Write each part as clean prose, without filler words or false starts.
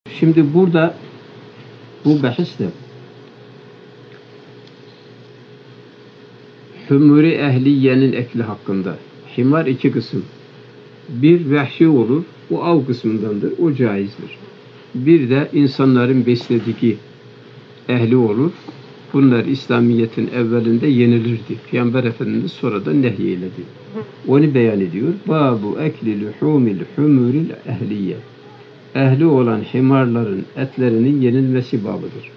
Şimdi burada bu bahiste hümuri ehliyenin ekli hakkında. Himar iki kısım. Bir vahşi olur, o av kısmındandır, o caizdir. Bir de insanların beslediği ehli olur. Bunlar İslamiyet'in evvelinde yenilirdi. Peygamber Efendimiz sonradan nehyeledi. Onu beyan ediyor. Babu ekli luhumil humuril ehliye. Ehli olan himarların etlerinin yenilmesi babıdır.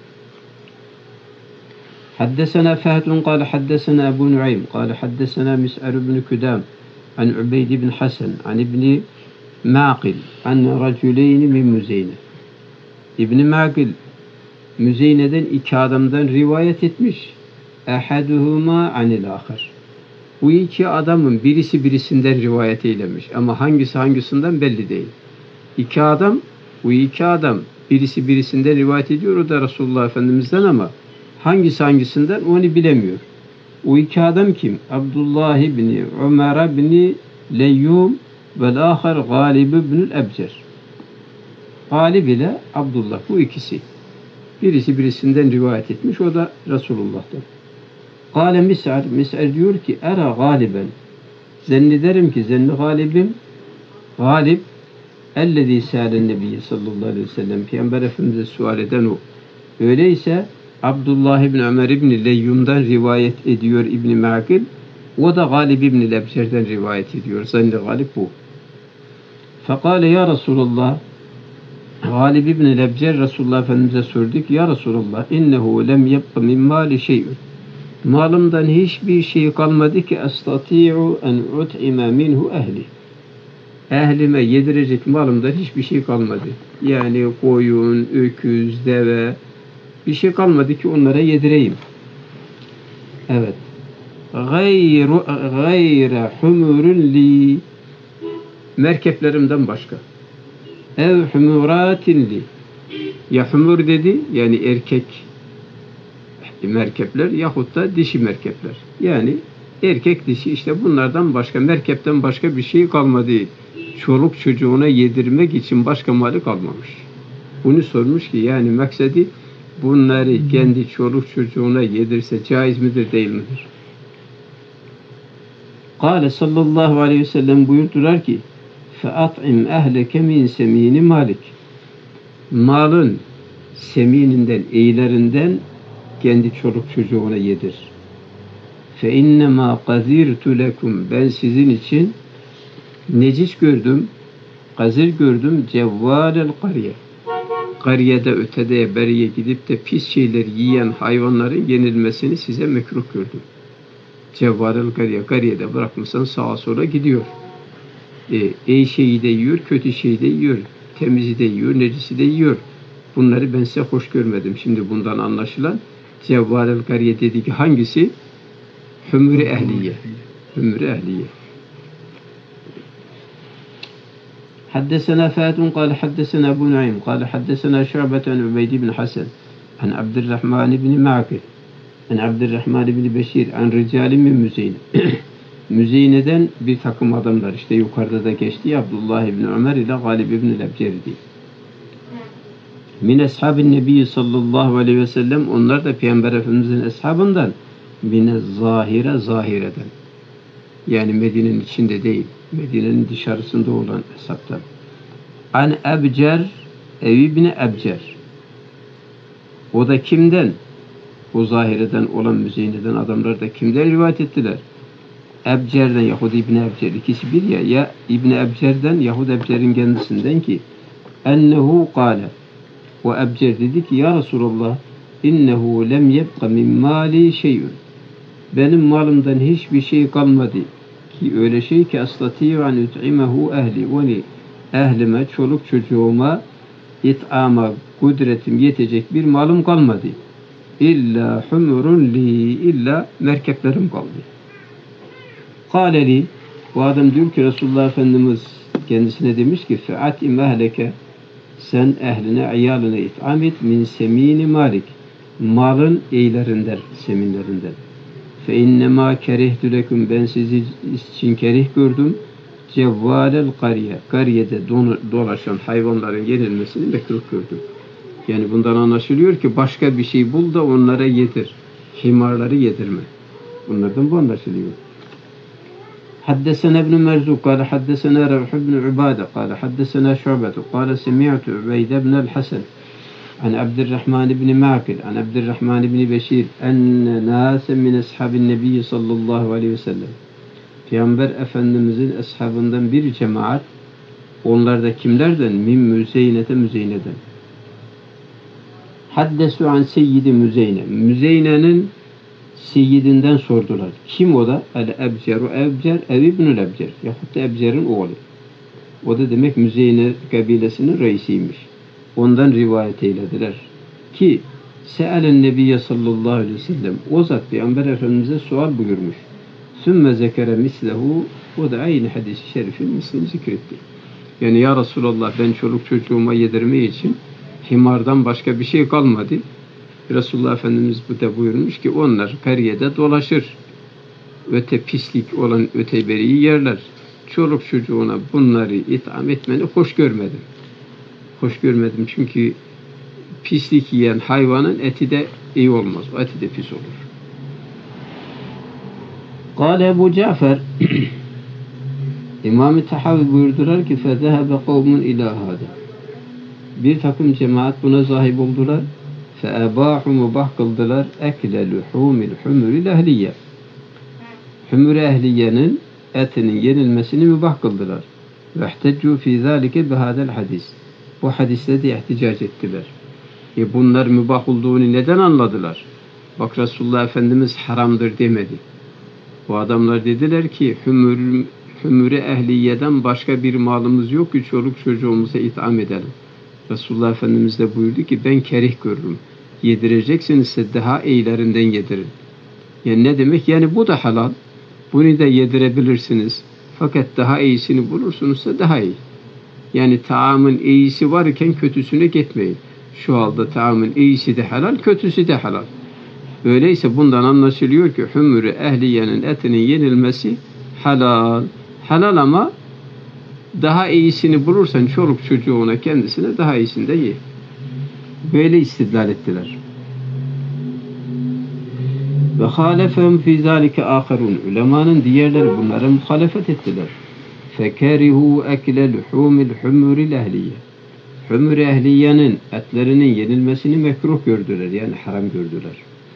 Haddesena Fehdun kâle haddesena Ebu Nuaym kâle haddesena Mis'ar ibn Küdam an Ubeyd ibn Hasan an İbni Ma'qil an raculeyni min Müzeyne. İbni Ma'qil Müzeyne'den iki adamdan rivayet etmiş. Ehaduhuma anil ahir. Bu iki adamın birisi birisinden rivayet eylemiş. Ama hangisi hangisinden belli değil. Bu iki adam birisi birisinden rivayet ediyor. O da Resulullah Efendimiz'den ama hangisi hangisinden onu bilemiyor. O iki adam kim? Abdullah ibn Ömer ibn Leyyum vel ahir Galib ibn Ebcer. Galib ile Abdullah, bu ikisi. Birisi birisinden rivayet etmiş. O da Resulullah'tan. Kâle Mis'ar diyor ki era galiben. Zannederim ki galibim galib ellezî sâlen nebiyye sallallahu aleyhi ve sellem. Peygamber Efendimiz'e sual eden o. Öyleyse Abdullah ibn Ömer ibn Leyyum'dan rivayet ediyor İbn Ma'qil. O da Galib ibn Lebcer'den rivayet ediyor. Zanni Galib bu. Fekale ya Resulullah, Galib ibn Lebcer Resulullah Efendimiz'e sordu ki ya Resulullah innehu lem yebqa min mali şey'ün. Malımdan hiçbir şey kalmadı ki estati'u en ut'ime minhu ehli. Ehlime yedirecek malımdan hiçbir şey kalmadı. Yani koyun, öküz, deve bir şey kalmadı ki onlara yedireyim. Evet. Gayre humurun li, merkeplerimden başka. Ev humuratin li. Ya humur dedi yani erkek merkepler yahut da dişi merkepler. Yani erkek dişi işte bunlardan başka, merkepten başka bir şey kalmadı. Çoluk çocuğuna yedirmek için başka mali kalmamış. Bunu sormuş ki yani maksadi bunları kendi çoluk çocuğuna yedirse caiz midir değil midir? Kâle sallallahu aleyhi ve sellem buyurdular ki فَاَطْعِمْ اَهْلَكَ مِنْ سَم۪ينِ malik. Malın semininden, eylerinden kendi çoluk çocuğuna yedir. فَاِنَّمَا قَذِرْتُ لَكُمْ. Ben sizin için necis gördüm, gazir gördüm, cevvalel kariye. Kariyede, ötede, beriye gidip de pis şeyler yiyen hayvanların yenilmesini size mekruh gördüm. Cevvalel kariye, kariyede bırakmışsan sağa sola gidiyor. İyi şeyi de yiyor, kötü şeyi de yiyor. Temizi de yiyor, necisi de yiyor. Bunları ben size hoş görmedim. Şimdi bundan anlaşılan cevvalel kariye dedi ki hangisi? Hümür-i ehliye. Hümür-i ehliye. حدثنا فات قال حدثنا أبو نعيم قال حدثنا شعبة عن عبيد بن حسن عن عبد الرحمن بن معقل عن عبد الرحمن بن بشير عن رجال من Müzeyne. Müzeyne'den bir takım adamlar işte yukarıda da geçti. Abdullah ibn Ömer ile Galib ibn Lebcer'di. Min ashabin nebi sallallahu aleyhi ve sellem, onlar da Peygamber Efendimiz'in ashabından. Mine zahire, zahireden. Yani Medine'nin içinde değil. Medine'nin dışarısında olan hesaptan. An Ebcer, ibn Ebcer. O da kimden? O zahireden olan Müzeyne'den adamlar da kimden rivayet ettiler? Ebcer'den, Yahudi İbni Ebcer. İkisi bir ya. Ya İbni Ebcer'den, Yahudi Ebcer'in kendisinden ki ennehu kâle. O Ebcer dedi ki ya Resulallah innehu lem yebqa min mali şey'ün. Benim malımdan hiçbir şey kalmadı. Ki öyle şey ki astati'u an ut'imehu ehli. Onu ehlime, çoluk çocuğuma it'ama kudretim yetecek bir malım kalmadı. İlla humurun li, illa merkeplerim kaldı. Kâleli, bu adam diyor ki Resulullah Efendimiz kendisine demiş ki fe'at'im ehleke, sen ehline, iyalına it'am et min semini malik, malın eylerinden, seminlerinden. Fe innemâ kerehtu leküm, ben sizi için kerih gördüm. cevvalel kariye, kariyede dolaşan hayvanların yenilmesini mekruh gördüm. Yani bundan anlaşılıyor ki başka bir şey bul da onlara yedir. Himarları yedirme. Bunlardan bu anlaşılıyor. حدثنا ابن مرزوق قال حدثنا روح بن عبادة قال حدثنا شعبة قال سمعت عبيد بن الحسن عن عبد الرحمن بن معقل عن عبد الرحمن بن بشير أن ناسا من أصحاب النبي صلى الله عليه وسلم Peygamber Efendimizin ashabından bir cemaat, onlar da kimlerden? Min Müzeyne'den. Haddesu an seyyidi Müzeyne. Müzeyne'nin seyyidinden sordular. Kim o da? El-Ebceru Ebcer, Ev İbnül Ebcer. Yahut da Ebcer'in oğlu. O da demek Müzeyne kabilesinin reisiymiş. Ondan rivayet eylediler. Ki Se'alen Nebiye sallallahu aleyhi ve sellem. O zat Peygamber Efendimiz'e sual buyurmuş. Sümme zekere mislehu. O da aynı hadis-i şerifin mislini zikretti. Yani ya Resulallah ben çoluk çocuğuma yedirme için himardan başka bir şey kalmadı. Resulullah Efendimiz bu da buyurmuş ki onlar kariyede dolaşır. Öte pislik olan öteberiyi yerler. Çoluk çocuğuna bunları itham etmeni hoş görmedim. Hoş görmedim çünkü pislik yiyen hayvanın eti de iyi olmaz. O eti de pis olur. Kâle Ebu Cafer İmam-ı Tahavi buyurdular ki فَذَهَبَ قَوْمٌ اِلٰى هَذَا Bir takım cemaat buna sahip oldular. فَاَبَاحُ mubah kıldılar. اَكْلَ لُحُومِ الْحُمُرِ الْاَهْلِيَّ Hümür-i ehliyenin etinin yenilmesini mübah kıldılar. وَاحْتَجُّوا فِي ذَٰلِكَ بِهَذَا الْحَدِيثِ Bu hadiste de ihticac ettiler. Bunlar mübah olduğunu neden anladılar? Bak Resulullah Efendimiz haramdır demedi. Bu adamlar dediler ki hümür-i ehliyeden başka bir malımız yok ki çoluk çocuğumuza itham edelim. Resulullah Efendimiz de buyurdu ki ben kerih görürüm. Yedireceksiniz daha iyilerinden yedirin. Yani ne demek? Yani bu da halal. Bunu da yedirebilirsiniz. Fakat daha iyisini bulursunuzsa daha iyi. Yani taamın iyisi varken kötüsüne gitmeyin. Şu halde taamın iyisi de halal, kötüsü de halal. Öyleyse bundan anlaşılıyor ki hümür-i ehliyenin etinin yenilmesi halal. Halal ama daha iyisini bulursan çoluk çocuğuna kendisine daha iyisini de ye. Böyle istidlal ettiler. Ve halefehum fî zâlike âkharûn. Ulemanın diğerleri bunlara muhalefet ettiler. Fekerihû ekle luhûmil hümüril ehliye. Hümür-i ehliyenin etlerinin yenilmesini mekruh gördüler. Yani haram gördüler.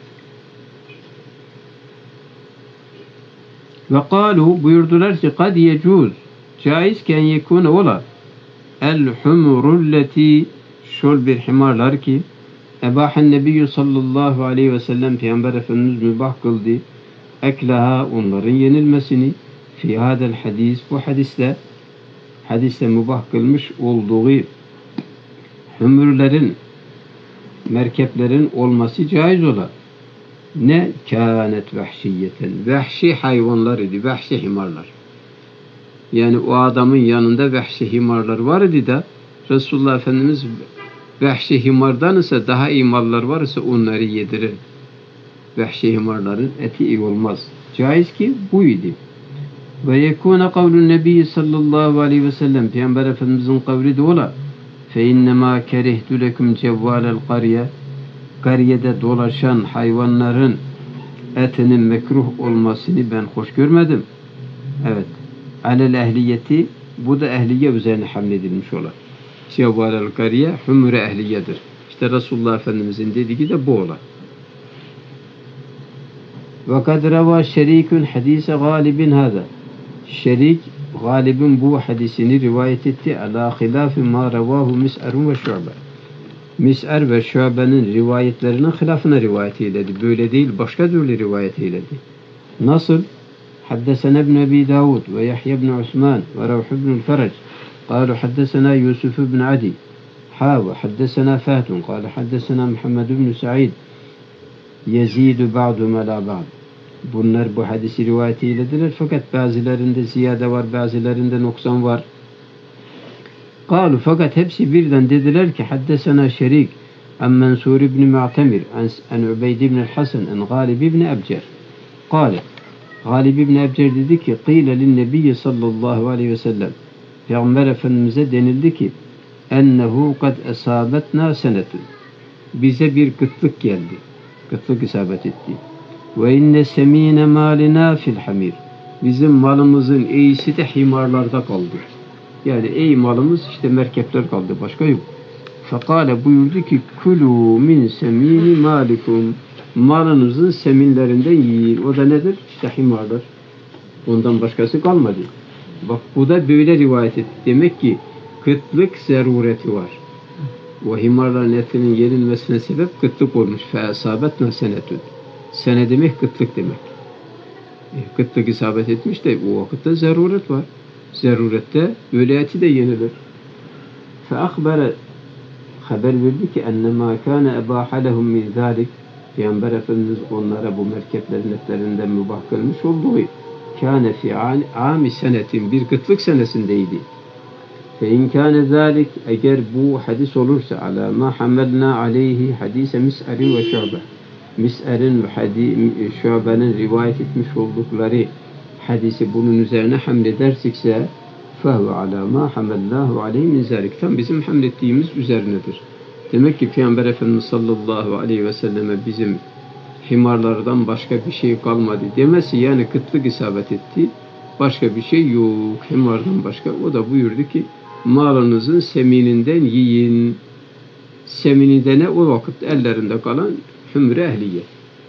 Ve kâlu buyurdular ki kad yecûz caizken yekûne ola el-humurulleti şol bir himarlar ki ebahen nebiyyü sallallahu aleyhi ve sellem Peygamber Efendimiz mübah kıldı eklaha onların yenilmesini fi hadel hadis bu hadiste mübah kılmış olduğu hümürlerin merkeplerin olması caiz ola. Ne? Kânet vehşiyeten. Vehşi hayvanlar idi. Vehşi himarlar. Yani o adamın yanında vehşi himarlar var idi de Resulullah Efendimiz vehşi himardan ise daha iyi mallar var ise onları yedirir. Vehşi himarların eti iyi olmaz. Caiz ki bu idi. Ve yekûne kavlun nebiyyi sallallahu aleyhi ve sellem Peygamber Efendimizin kavli de ola. Fe innemâ kerihtu lekum cevvâlel kariye kariyede dolaşan hayvanların etinin mekruh olmasını ben hoş görmedim. Evet. Alel ehliyeti bu da ehliye üzerine hamledilmiş olan. Cevvalel kariye hümür-i ehliyedir. İşte Resulullah Efendimizin dediği de bu olan. Ve kad reva şerikun hadise galibin hâzâ. Şerik galibin bu hadisini rivayet etti. Alâ hilâfi mâ revâhu mis'erun ve şu'be. Mis'er ve Şube'nin rivayetlerinin hilafına rivayet eyledi. Böyle değil, başka türlü rivayet eyledi. Nasıl? Haddesena ibn Ebi Davud ve Yahya ibn Osman ve Ravh ibn Ferec. قالوا حدثنا يوسف بن عدي وحدثنا فات قال حدثنا محمد بن سعيد يزيد بعضهم على بعض. Bunlar bu hadisi rivayet eylediler fakat bazılarında ziyade var, bazılarında noksan var. قالوا fakat hepsi birden dediler ki haddesena şerik an Mansur ibn Mu'temir an Ubeyd ibn Hasan an Galib ibn Ebcer. قال Galib İbni Ebcer dedi ki Qîle linnebiyye sallallahu aleyhi ve sellem, Peygamber Efendimiz'e denildi ki ennehu kad esabetna senetun, bize bir kıtlık geldi. Kıtlık isabet etti. Ve inne semine malina fil hamir, bizim malımızın iyisi de himarlarda kaldı. Yani iyi malımız işte merkepler kaldı, başka yok. Fekale buyurdu ki kulû min semini malikum, malınızın seminlerinden yiyin. O da nedir? İşte himarlar. Ondan başkası kalmadı. Bak bu da böyle rivayet etti. Demek ki kıtlık zerureti var. O himarların etinin yenilmesine sebep kıtlık olmuş. Fe'esabetna senetun. Sene demek kıtlık demek. Kıtlık isabet etmiş de o vakitte zaruret var. Zarurette öyle eti de yenilir. Fe'akbere, haber verdi ki ennemâ kâne ebâhe lehum min zâlik, Peygamber Efendimiz onlara bu merkeplerin etlerinden mübah kılmış olduğu kâne fi âmi senetin, bir kıtlık senesindeydi. Fe in kâne zâlik, eğer bu hadis olursa alâ mâ hamelnâ aleyhi hadise mis'erin ve şu'be, Mis'er'in ve Şu'be'nin rivayet etmiş oldukları hadisi bunun üzerine hamledersikse فَهُوَ عَلَى مَا حَمَلْنَاهُ عَلَيْهِ مِنْ ذَلِكَ, tam bizim hamlettiğimiz üzerinedir. Demek ki Peygamber Efendimiz sallallahu aleyhi ve selleme bizim himarlardan başka bir şey kalmadı demesi, yani kıtlık isabet etti, başka bir şey yok himardan başka. O da buyurdu ki malınızın semininden yiyin. Semininde ne? O vakit ellerinde kalan hümr-i ehliye.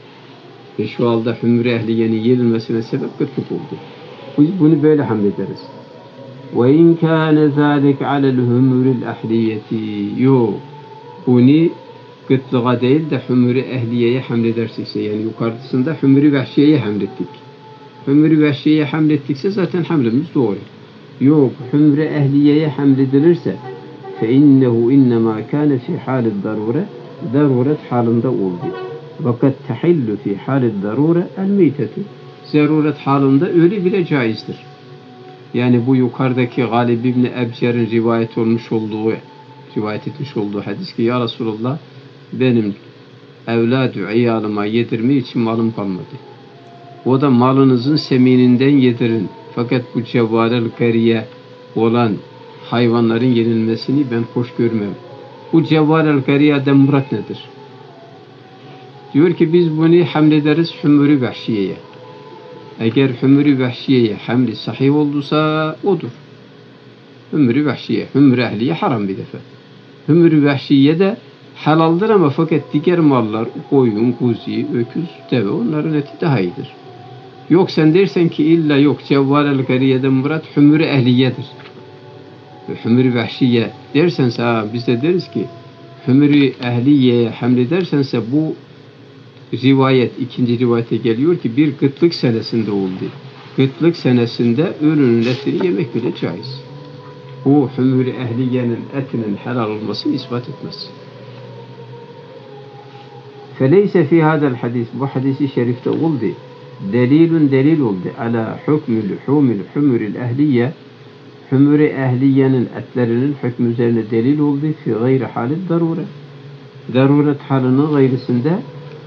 Ve şu anda hümr-i ehliyenin yenilmesine sebep kıtlık oldu. Biz bunu böyle hamlederiz. وَاِنْ كَانَ ذَٰلِكَ عَلَى الْهُمُرِ الْاَحْلِيَةِ, yok. Bunu kıtlığa değil de hümr-i ehliyeye hamledersikse, yani yukarısında hümr-i vehşiyeye hamlettik. Hümr-i vehşiyeye hamlettikse zaten hamlemiz doğru. Yok, hümr-i ehliyeye hamledilirse فَاِنَّهُ اِنَّمَا كَانَ فِي حَالِ الضَّرُورَ, zaruret halinde oldu. Fakat tehillu fi halid darure el meytetu, zaruret halinde öyle bile caizdir. Yani bu yukarıdaki Galib İbni Ebcer'in rivayet etmiş olduğu hadis ki ya Resulullah, benim evladı iyalıma yedirme için malım kalmadı. O da malınızın semininden yedirin. Fakat bu cevvalel gariye olan hayvanların yenilmesini ben hoş görmem. Bu cevvalel gariyeden murat nedir? Diyor ki biz bunu hamlederiz hümür-i vehşiyeye. Eğer hümür-i vehşiyeye hamli sahih olduysa odur. Hümür-i vehşiye, hümür-i ehliye haram bir defa. Hümür-i vehşiye de halaldır ama fakat diğer mallar, koyun, kuzu, öküz, deve, onların eti daha iyidir. Yok sen dersen ki illa yok cevvalel gariyeden murat hümür-i ehliyedir. Hümür-i vehşiye dersense biz de deriz ki hümür-i ehliyeye hamledersense bu rivayet, ikinci rivayete geliyor ki bir kıtlık senesinde oldu. Kıtlık senesinde ölünün etini yemek bile caiz. Bu hümür-i ehliyenin etinin helal olmasını ispat etmez. Feleyse fi hadal hadis, bu hadisi şerifte oldu. Delil oldu. Ala hukmü luhumil hümüril ehliye, hümür-i ehliyenin etlerinin hükmü üzerine delil oldu. Fi gayri halid darure, daruret halinin gayrısında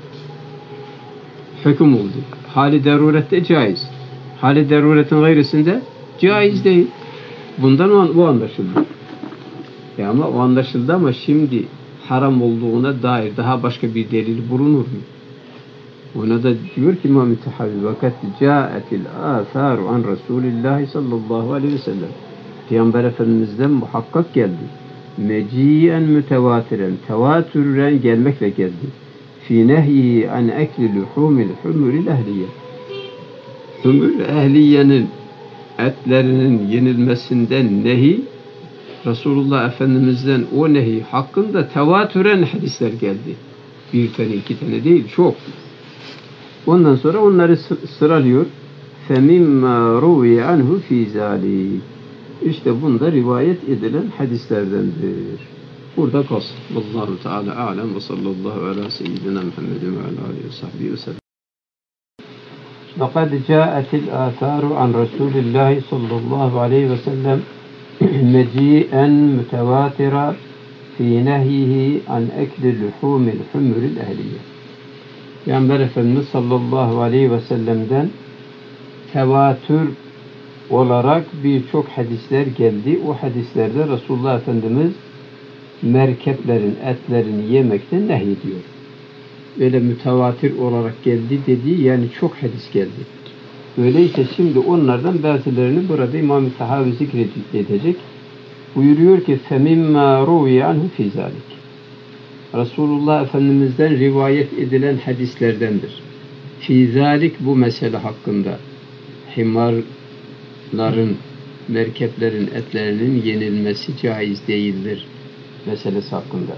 hüküm oldu. Hali darurette caiz. Hali daruretin gayrısında caiz değil. Bundan o anlaşıldı. Ama o anlaşıldı ama şimdi haram olduğuna dair daha başka bir delil bulunur mu? Ona da diyor ki İmam-ı Tahavi vakat câetil âthâru an Resulillahi sallallahu aleyhi ve sellem, Peygamber Efendimiz'den muhakkak geldi. Meciyen mütevatiren, tevatürren gelmekle geldi. Fi nehyi an ekli luhumil humuril ehliye, humur ehliyenin etlerinin yenilmesinden nehi, Resulullah Efendimiz'den o nehi hakkında tevatüren hadisler geldi. Bir tane, iki tane değil, çok. Ondan sonra onları sıralıyor. فَمِمَّا رُوِيَ عَنْهُ فِي ذَٰلِكَ, İşte bunda rivayet edilen hadislerdendir. Burada kalsın. Allahu Teala a'lem ve sallallahu ala seyyidina Muhammedin ve ala alihi ve sahbihi ve sellem. وَقَدْ جَاءَتِ الْآثَارُ عَنْ رَسُولِ اللّٰهِ صَلَّى اللّٰهُ عَلَيْهِ وَسَلَّمْ مَجِيئًا مُتَوَاتِرًا فِي نَهْيِهِ عَنْ أَكْلِ لُحُومِ الْحُمُرِ الْأَهْلِيَّةِ. Peygamber Efendimiz sallallahu aleyhi ve sellem'den tevatür olarak birçok hadisler geldi. O hadislerde Resulullah Efendimiz merkeplerin etlerini yemekten nehyediyor. Öyle mütevatir olarak geldi dediği, yani çok hadis geldi. Öyleyse şimdi onlardan bazılarını burada İmam-ı Tahavi zikredecek. Buyuruyor ki فَمِمَّا رُوِيَ عَنْهُ فِي ذَٰلِكِ Resulullah Efendimiz'den rivayet edilen hadislerdendir. Fizalik, bu mesele hakkında, himarların, merkeplerin etlerinin yenilmesi caiz değildir meselesi hakkında.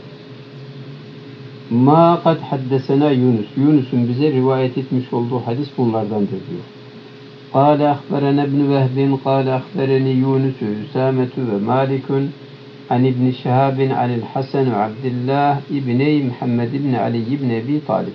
Ma kad haddesena Yunus. Yunus'un bize rivayet etmiş olduğu hadis bunlardandır diyor. Kâle ahberene ibn Vehbin, kâle ahbereni Yunus, Üsametu ve Malikun, an İbn Şehabin, anil Hasan ve Abdullah İbni Muhammed İbni Ali İbni Ebi Talib.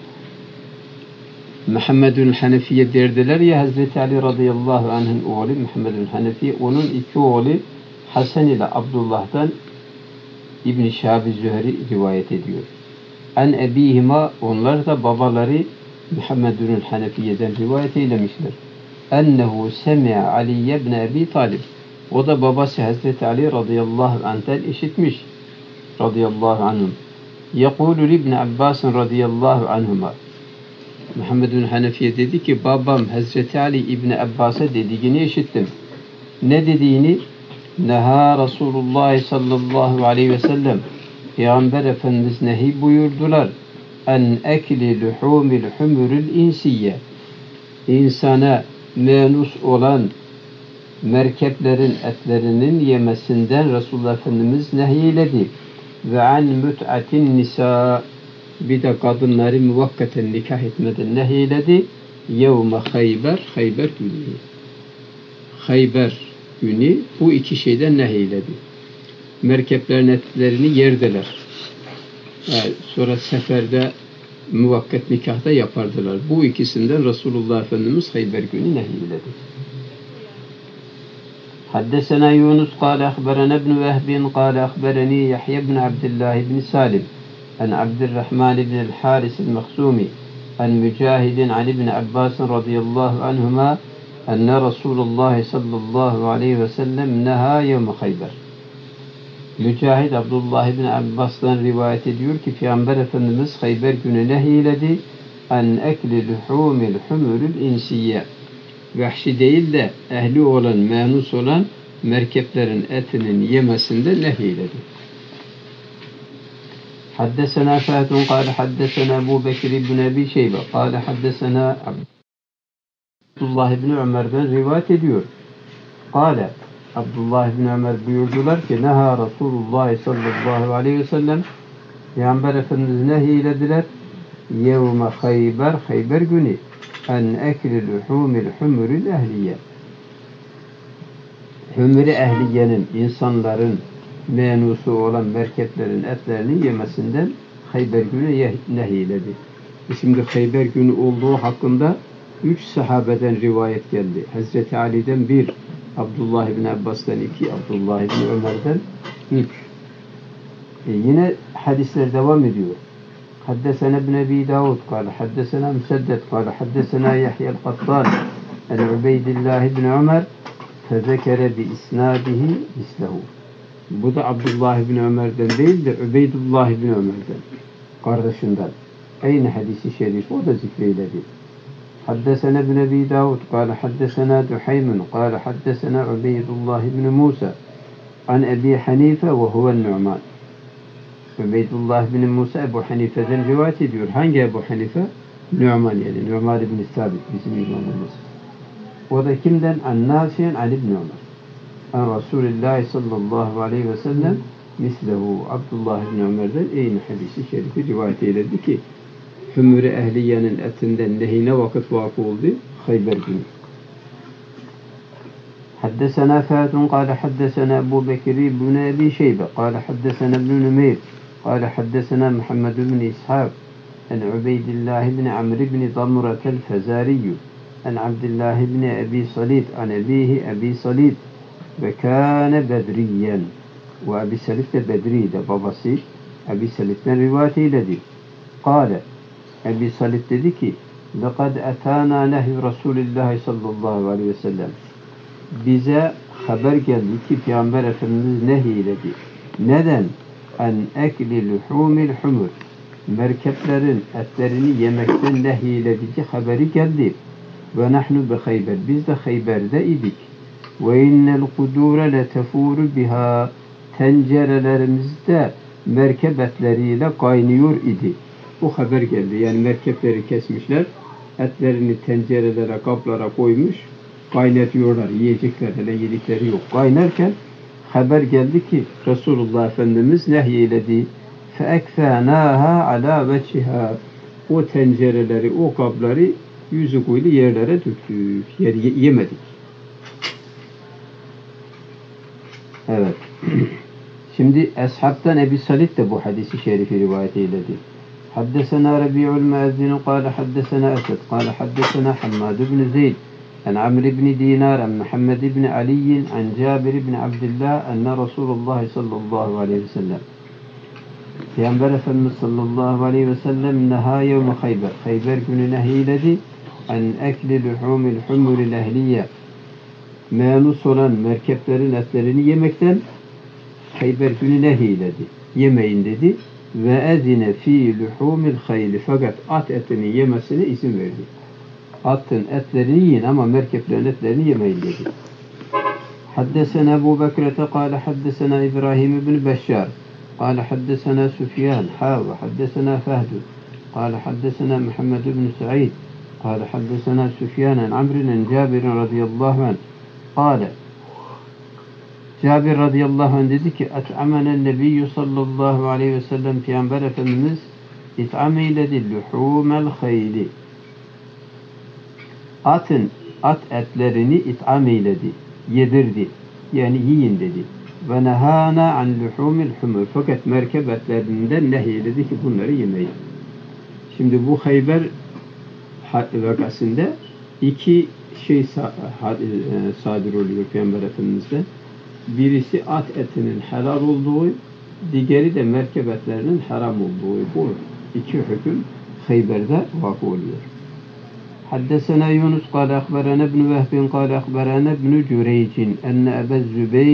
Muhammedül Hanefiye derdiler ya, Hazreti Ali radıyallahu anh'ın oğlu Muhammedül Hanefiye, onun iki oğlu Hasan ile Abdullah'dan İbn Şehab-ı Zühri rivayet ediyor. En ebihima, onlar da babaları Muhammedül Hanefiye'den rivayet eylemişler. Ennehu semi'a Ali ibn Ebi Talib. O da babası Hazreti Ali radıyallahu anh'ten işitmiş. Radıyallahu anhum. Yekulu İbn Abbas radıyallahu anhuma. Muhammedül Hanefiye dedi ki, babam Hazreti Ali İbni Abbas'a dediğini işittim. Ne dediğini? Neha Resulullah sallallahu aleyhi ve sellem, Peygamber Efendimiz nehi buyurdular. En ekli luhumil humuril insiyye. İnsana menus olan merkeplerin etlerinin yemesinden Resulullah Efendimiz nehyiledi. Ve an müt'atin nisa, bir de kadınları muvakkaten nikah etmeden nehyiledi. Yevme Hayber, Hayber günü. Hayber günü bu iki şeyden nehyiledi. Merkeplerin etlerini yerdiler. Sonra seferde muvakkat nikahta yapardılar. Bu ikisinden Resulullah Efendimiz Hayber günü nehyiledi. Haddesena Yunus kâle ahberena ibn Vehbin kâle ahbereni Yahya ibn Abdullah ibn Salim an Abdurrahman ibn el-Haris el-Makhzumi an Mücahidin an ibn Abbas radıyallahu anhuma enne Resulullah sallallahu aleyhi ve sellem neha yevme Hayber. Mücahid Abdullah ibn Abbas'tan rivayet ediyor ki Peygamber Efendimiz Hayber günü nehyiledi. En ekli luhumil humuril insiyye. Vahşi değil de ehli olan, menus olan merkeplerin etinin yemesinde nehyiledi. Haddesena Fâtun kâle haddesena Ebu Bekir ibn Ebi Şeybe kâle haddesena Abdullah ibn Ömer'den rivayet ediyor. Kâle Abdullah ibn Ömer buyurdular ki neha Resulullah sallallahu aleyhi ve sellem, Peygamber Efendimiz nehyilediler. Yevme Hayber, Hayber günü en ekli luhumil humuril ehliye. Humur-i ehliyenin, insanların menusu olan merkeplerin etlerini yemesinden Hayber günü nehyiledi. Şimdi Hayber günü olduğu hakkında 3 sahabeden rivayet geldi. Hazreti Ali'den 1, Abdullah ibn Abbas'tan 2, Abdullah ibn Ömer'den 3. Yine hadisler devam ediyor. Haddesena ibn Ebi Davud kâle haddesena Müseddet kâle haddesena Yahya el-Kattan en Ubeydillah ibn Ömer fezekere bi isnadihi mislehu. Bu da Abdullah ibn Ömer'den değil de Ubeydullah ibn Ömer'den, kardeşinden. Aynı hadisi şerif o da zikreyledi. Haddesena ibn Ebi Davud kâle haddesena Duhaymun kâle haddesena Ubeydullah ibn Musa an Ebi Hanife ve huven Nu'man. Ubeydullah ibn Musa Ebu Hanife'den rivayet ediyor. Hangi Ebu Hanife? Nu'man, yani Nu'man ibn Sabit, bizim imamımız. O da kimden? An-Nafi'en an ibn Ömer. An Resulullah sallallahu aleyhi ve sellem mislehu. Abdullah ibn Ömer'den aynı hadisi şerifi rivayet eyledi ki Humur-i ehliyenin etinden nehine vakit vakı oldu? Hayber günü. Haddesena Fâtun kâle haddesena Ebu Bekir ibn Ebi Şeybe kâle haddesena ibn Nümeyr kâle haddesena Muhammed ibn İshak en Ubeydillah ibn Amr ibn Damratel Fezariyyü en Abdullah ibn Ebi Salid an ebihi Ebi Salid ve kâne bedriyen. Ve Ebi Salid de Bedri de babası Ebi Salid'den rivayet eyledi. Kâle Ebi Salid dedi ki لَقَدْ اَتَانَا نَهْيُ رَسُولِ اللّٰهِ sallallahu aleyhi ve sellem. Bize haber geldi ki Peygamber Efendimiz nehyiledi. Neden? En ekli luhumil humur. Merkeplerin etlerini yemekten nehyiledici haberi geldi. Ve nahnu bi Hayber. Biz de Hayber'de idik. Ve innel kudure letefuru biha. Tencerelerimizde merkep etleriyle kaynıyor idi. Bu haber geldi. Yani merkepleri kesmişler. Etlerini tencerelere, kaplara koymuş. Kaynatıyorlar. Yiyecekler, hele yedikleri yok. Kaynarken haber geldi ki Resulullah Efendimiz nehyiledi. فَاَكْفَانَاهَا عَلَى وَجْهِهَا. O tencereleri, o kapları yüzü koydu yerlere döktük. Yemedik. Evet. Şimdi Eshab'tan Ebi Salit de bu hadisi şerifi rivayet eyledi. Haddesena Rabi'ul Müezzinu kâle haddesena Esed kâle haddesena Hammad ibn Zeyd an Amr ibn Dinar an Muhammed ibn Ali an Cabir ibn Abdullah enne Resulullah sallallahu aleyhi ve sellem. Peygamber Efendimiz sallallahu aleyhi ve sellem neha yevme Hayber. Hayber günü nehyiledi. En ekli luhumil humuril ehliye. Menus olan merkeplerin etlerini yemekten Hayber günü nehyiledi. Yemeyin dedi. Ve ezine fi luhumil hayli. Fakat at etini yemesine izin verdi. Atın etlerini yiyin ama merkeplerin etlerini yemeyin dedi. Haddesena Ebu Bekrete kâle haddesena İbrahim ibn Beşşar قال حدثنا سفيان وحدثنا فهد قال حدثنا محمد بن سعيد قال حدثنا سفيان عن عمرو بن جابر رضي الله عنه قال Cabir radıyallahu anh dedi ki et'amenen nebiyyü sallallahu aleyhi ve sellem Peygamber Efendimiz it'am eyledi luhumel hayli. At etlerini it'am eyledi. Yedirdi. Yani yiyin dedi. Ve nehana an luhumil humur. Fakat merkep etlerinden nehyeledi ki bunları yemeyin. Şimdi bu Hayber vakasında iki şey sadir oluyor Peygamber Efendimiz'de. Birisi at etinin helal olduğu, diğeri de merkep etlerinin haram olduğu. Bu iki hüküm Hayber'de vakı oluyor. Haddesena Yunus kâle akberana ibn Vehbin kâle akberana ibn Cüreycin enne Ebez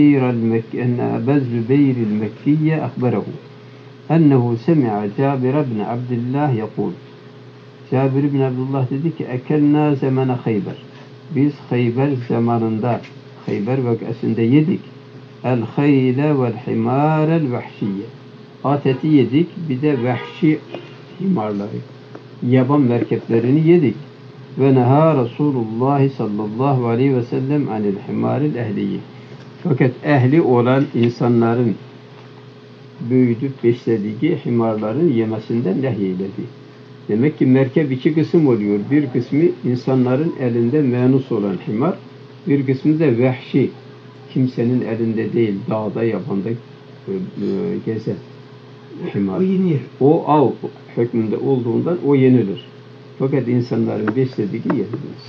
Zübeyr el-Mekkiye akberehu ennehu semi'a Cabir ibn Abdullah yekûl. Cabir ibn Abdullah dedi ki ekelna zemene Hayber. Biz Hayber zamanında Hayber vakasında yedik. El-hayle vel-himârel-vehşiyye. At eti yedik, bir de vehşi himarları, yaban merkeplerini yedik. Ve neha Resulullah sallallahu aleyhi ve sellem anil himaril ehliyi. Fakat ehli olan insanların büyüdüp beslediği himarların yemesinden nehyeledi. Demek ki merkep iki kısım oluyor. Bir kısmı insanların elinde menus olan himar, bir kısmı da vehşi. Kimsenin elinde değil, dağda, yabanda gezen himar. O yenir. O av hükmünde olduğundan o yenilir. Fakat insanların beslediği yenilmez.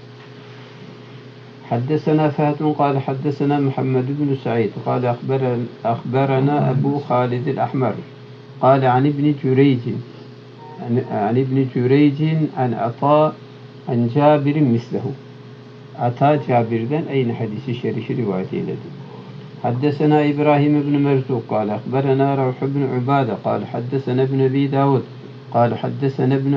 Haddesena Fâtun kâle haddesena Muhammed ibn Sa'id kâle akberana Ebu Halid el-Ahmer kâle an İbni Cüreycin an Ata an Cabir'in mislehu. Ata Cabir'den aynı hadisi şerifi rivayet eyledi. Haddesena İbrahim ibn Merzuk kâle akberana Ravh ibn Ubâde kâle haddesena ibn Ebi Davud قال حدثنا ابن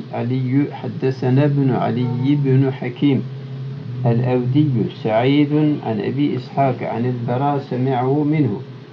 علي بن حكيم الأودي سعيد عن أبي إسحاق عن البراء سمعه منه.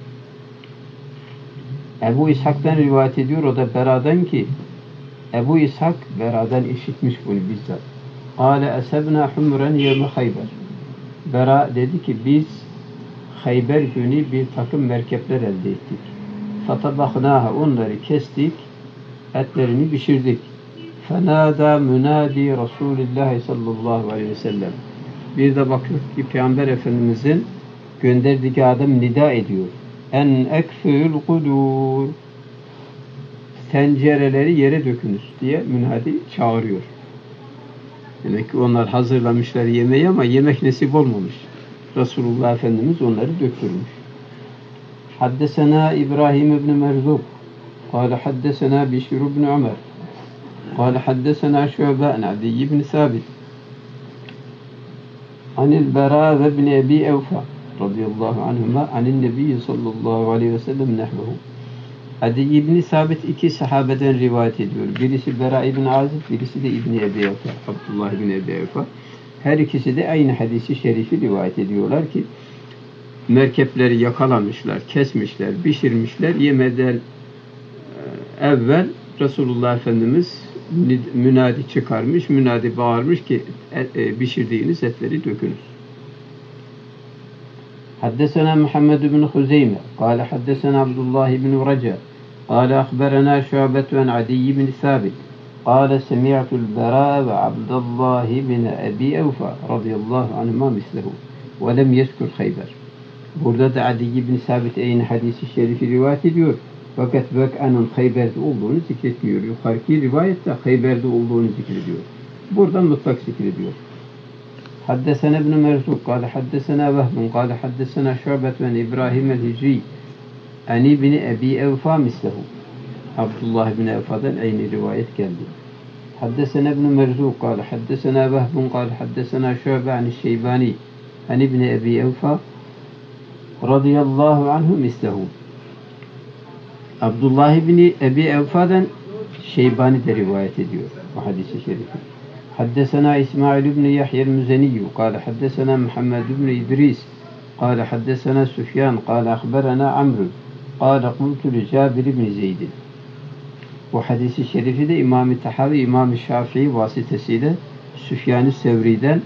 Ebu İshak'tan rivayet ediyor, o da Bera'dan ki Ebu İshak Bera'dan işitmiş bunu bizzat. قال أسبنا حمرا يوم Hayber. Bera dedi ki biz Hayber günü bir takım merkepler elde ettik. فَطَبَخْنَاهَا onları kestik, etlerini pişirdik. فَنَادَى مُنَادِي رَسُولِ اللّٰهِ sallallahu aleyhi ve sellem. Bir de baktık ki Peygamber Efendimizin gönderdiği adam nida ediyor. En ekfül kudur. Tencereleri yere dökünüz diye münadi çağırıyor. Demek ki onlar hazırlamışlar yemeği ama yemek nasip olmamış. Resulullah Efendimiz onları döktürmüş. Haddesena İbrahim ibn Merzuk قال حدثنا بشير بن عمر قال حدثنا شعبة عن عدي بن ثابت عن البراء بن أبي أوفى رضي الله عنهما عن النبي صلى الله عليه وسلم نحوه. Adi İbni Sabit iki sahabeden rivayet ediyor. Birisi Bera İbni Azib, birisi de İbni Ebi Evfa, Abdullah İbni Ebi Evfa. Her ikisi de aynı hadisi şerifi rivayet ediyorlar ki merkepleri yakalamışlar, kesmişler, pişirmişler. Yemeden evvel Resulullah Efendimiz münadi çıkarmış, münadi bağırmış ki pişirdiğiniz etleri dökünüz. حدثنا محمد بن خزيمة قال حدثنا عبد الله بن رجاء قال أخبرنا شعبة عن عدي بن ثابت قال سمعت البراء وعبد الله بن أبي أوفى رضي الله عنهما مثله ولم يذكر خيبر. Burada da Adi ibn Sabit aynı hadisi şerifi rivayet ediyor. Fakat Vak'anın Hayber'de olduğunu zikretmiyor. Yukarıki rivayette Hayber'de olduğunu zikrediyor. Buradan mutlak zikrediyor. حدثنا ابن مرزوق قال حدثنا وهب قال حدثنا شعبة عن إبراهيم الهجري عن ابن أبي أوفى مثله. Abdullah ibn Evfa'dan aynı rivayet geldi. حدثنا ابن مرزوق قال حدثنا وهب قال حدثنا شعبة عن الشيباني عن ابن أبي أوفى رضي الله عنه مثله. Abdullah ibn Ebi Evfa'dan Şeybani de rivayet ediyor bu hadisi şerifi. حدثنا إسماعيل بن يحيى المزني قال حدثنا محمد بن إدريس قال حدثنا سفيان قال أخبرنا عمرو قال قلت لجابر بن زيد. Bu hadisi şerifi de İmam-ı Tahavi, İmam-ı Şafii vasıtasıyla Süfyan-ı Sevri'den,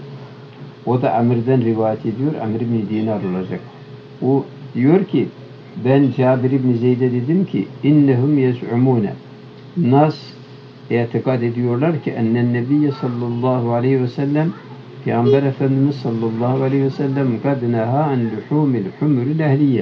o da Amr'den rivayet ediyor. Amr ibn Dinar olacak. O diyor ki ben Cabir ibn Zeyd'e dedim ki innehum yez'umune, nas itikad ediyorlar ki ennen nebiyye sallallahu aleyhi ve sellem, Peygamber Efendimiz sallallahu aleyhi ve sellem kad neha an luhumil humuril ehliye,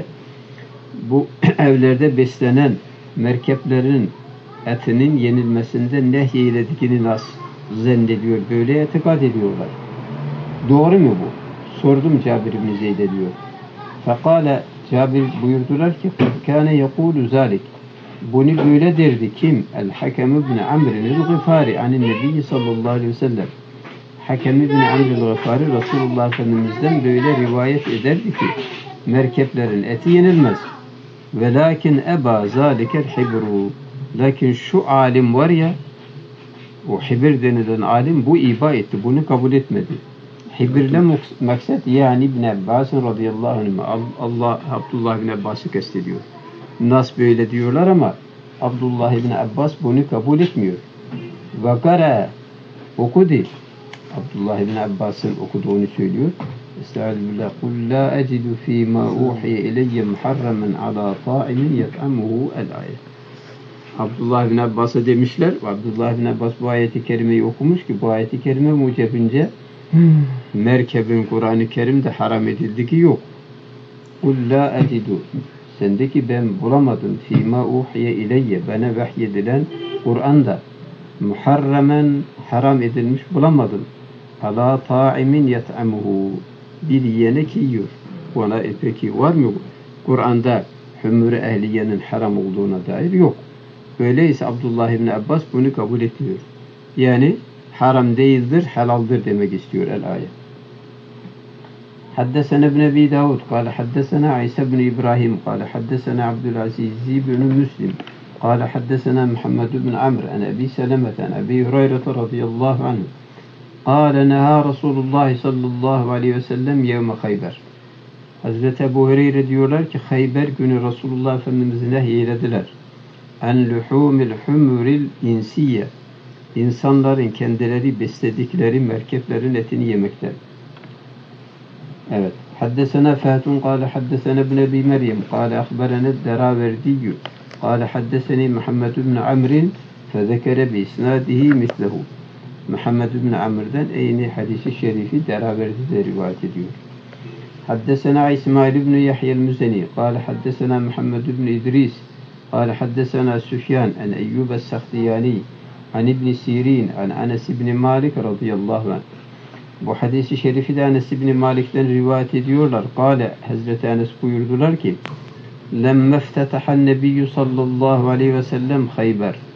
bu evlerde beslenen merkeplerin etinin yenilmesinden nehyeyledikini nas zannediyor, böyle itikad ediyorlar. Doğru mu bu? Sordum Cabir ibn Zeyd'e diyor. Fekale, Cabir buyurdular ki kâne yekûlu zâlik, bunu böyle derdi kim? El-Hakem ibn Amr'in el-Gıfari anin Nebiyyi sallallahu aleyhi ve sellem. Hakem ibn Amr el-Gıfari Resulullah Efendimiz'den böyle rivayet ederdi ki merkeplerin eti yenilmez. Velakin eba zâlikel hibru. Lakin şu alim var ya, o hibir denilen alim bu iba etti, bunu kabul etmedi. Hibirle maksat yani İbn Abbas radıyallahu anh, Allah Abdullah ibn Abbas'ı kastediyor. Nas böyle diyorlar ama Abdullah ibn Abbas bunu kabul etmiyor. Vakara okudu. Abdullah ibn Abbas'ın okuduğunu söylüyor. Estağfirullah. Kul la ecidu fîmâ uhiye ileyye muharramen alâ ta'imin yet'amuhu el-ayet. Abdullah ibn Abbas'a demişler. Abdullah ibn Abbas bu ayeti kerimeyi okumuş ki bu ayeti kerime mucebince merkebin Kur'an-ı Kerim'de haram edildi ki yok. Kul la ecidu, sendeki ben bulamadım fîmâ uhiye ileyye, bana vahyedilen Kur'an'da muharramen haram edilmiş bulamadım. Alâ ta'imin yet'amuhu, bir yiyene ki yiyor. Ona peki var mı Kur'an'da hümür-i ehliyenin haram olduğuna dair? Yok. Öyleyse Abdullah ibn Abbas bunu kabul etmiyor. Yani haram değildir, helaldir demek istiyor el-ayet. حدثنا ابن أبي داود قال حدثنا عيسى بن إبراهيم قال حدثنا عبد العزيز بن مسلم قال حدثنا محمد بن عمرو عن أبي سلمة عن أبي هريرة رضي الله عنه قال نهى رسول الله صلى الله عليه وسلم يوم خيبر. Hazreti Ebu Hureyre diyorlar ki Hayber günü Resulullah Efendimiz'i nehyelediler. En luhumil humuril insiye, insanların kendileri besledikleri merkeplerin etini yemekten. Evet. Haddesena Fatun قال حدثنا ابن أبي مريم قال أخبرنا الدراوردي قال حدثني محمد بن عمرو فذكر بإسناده مثله. Muhammed bin Amr'den aynı hadisi şerifi Deraverdi'de rivayet ediyor. Haddesena İsmail ibn Yahya el-Müzeni قال حدثنا محمد بن إدريس قال حدثنا سفيان عن أيوب السختياني عن ابن سيرين عن أنس بن مالك رضي الله عنه. Bu hadisi şerifi de Enes ibn Malik'ten rivayet ediyorlar. Kale, Hazreti Enes buyurdular ki lemme iftetahan nebiyyü sallallahu aleyhi ve sellem Hayber.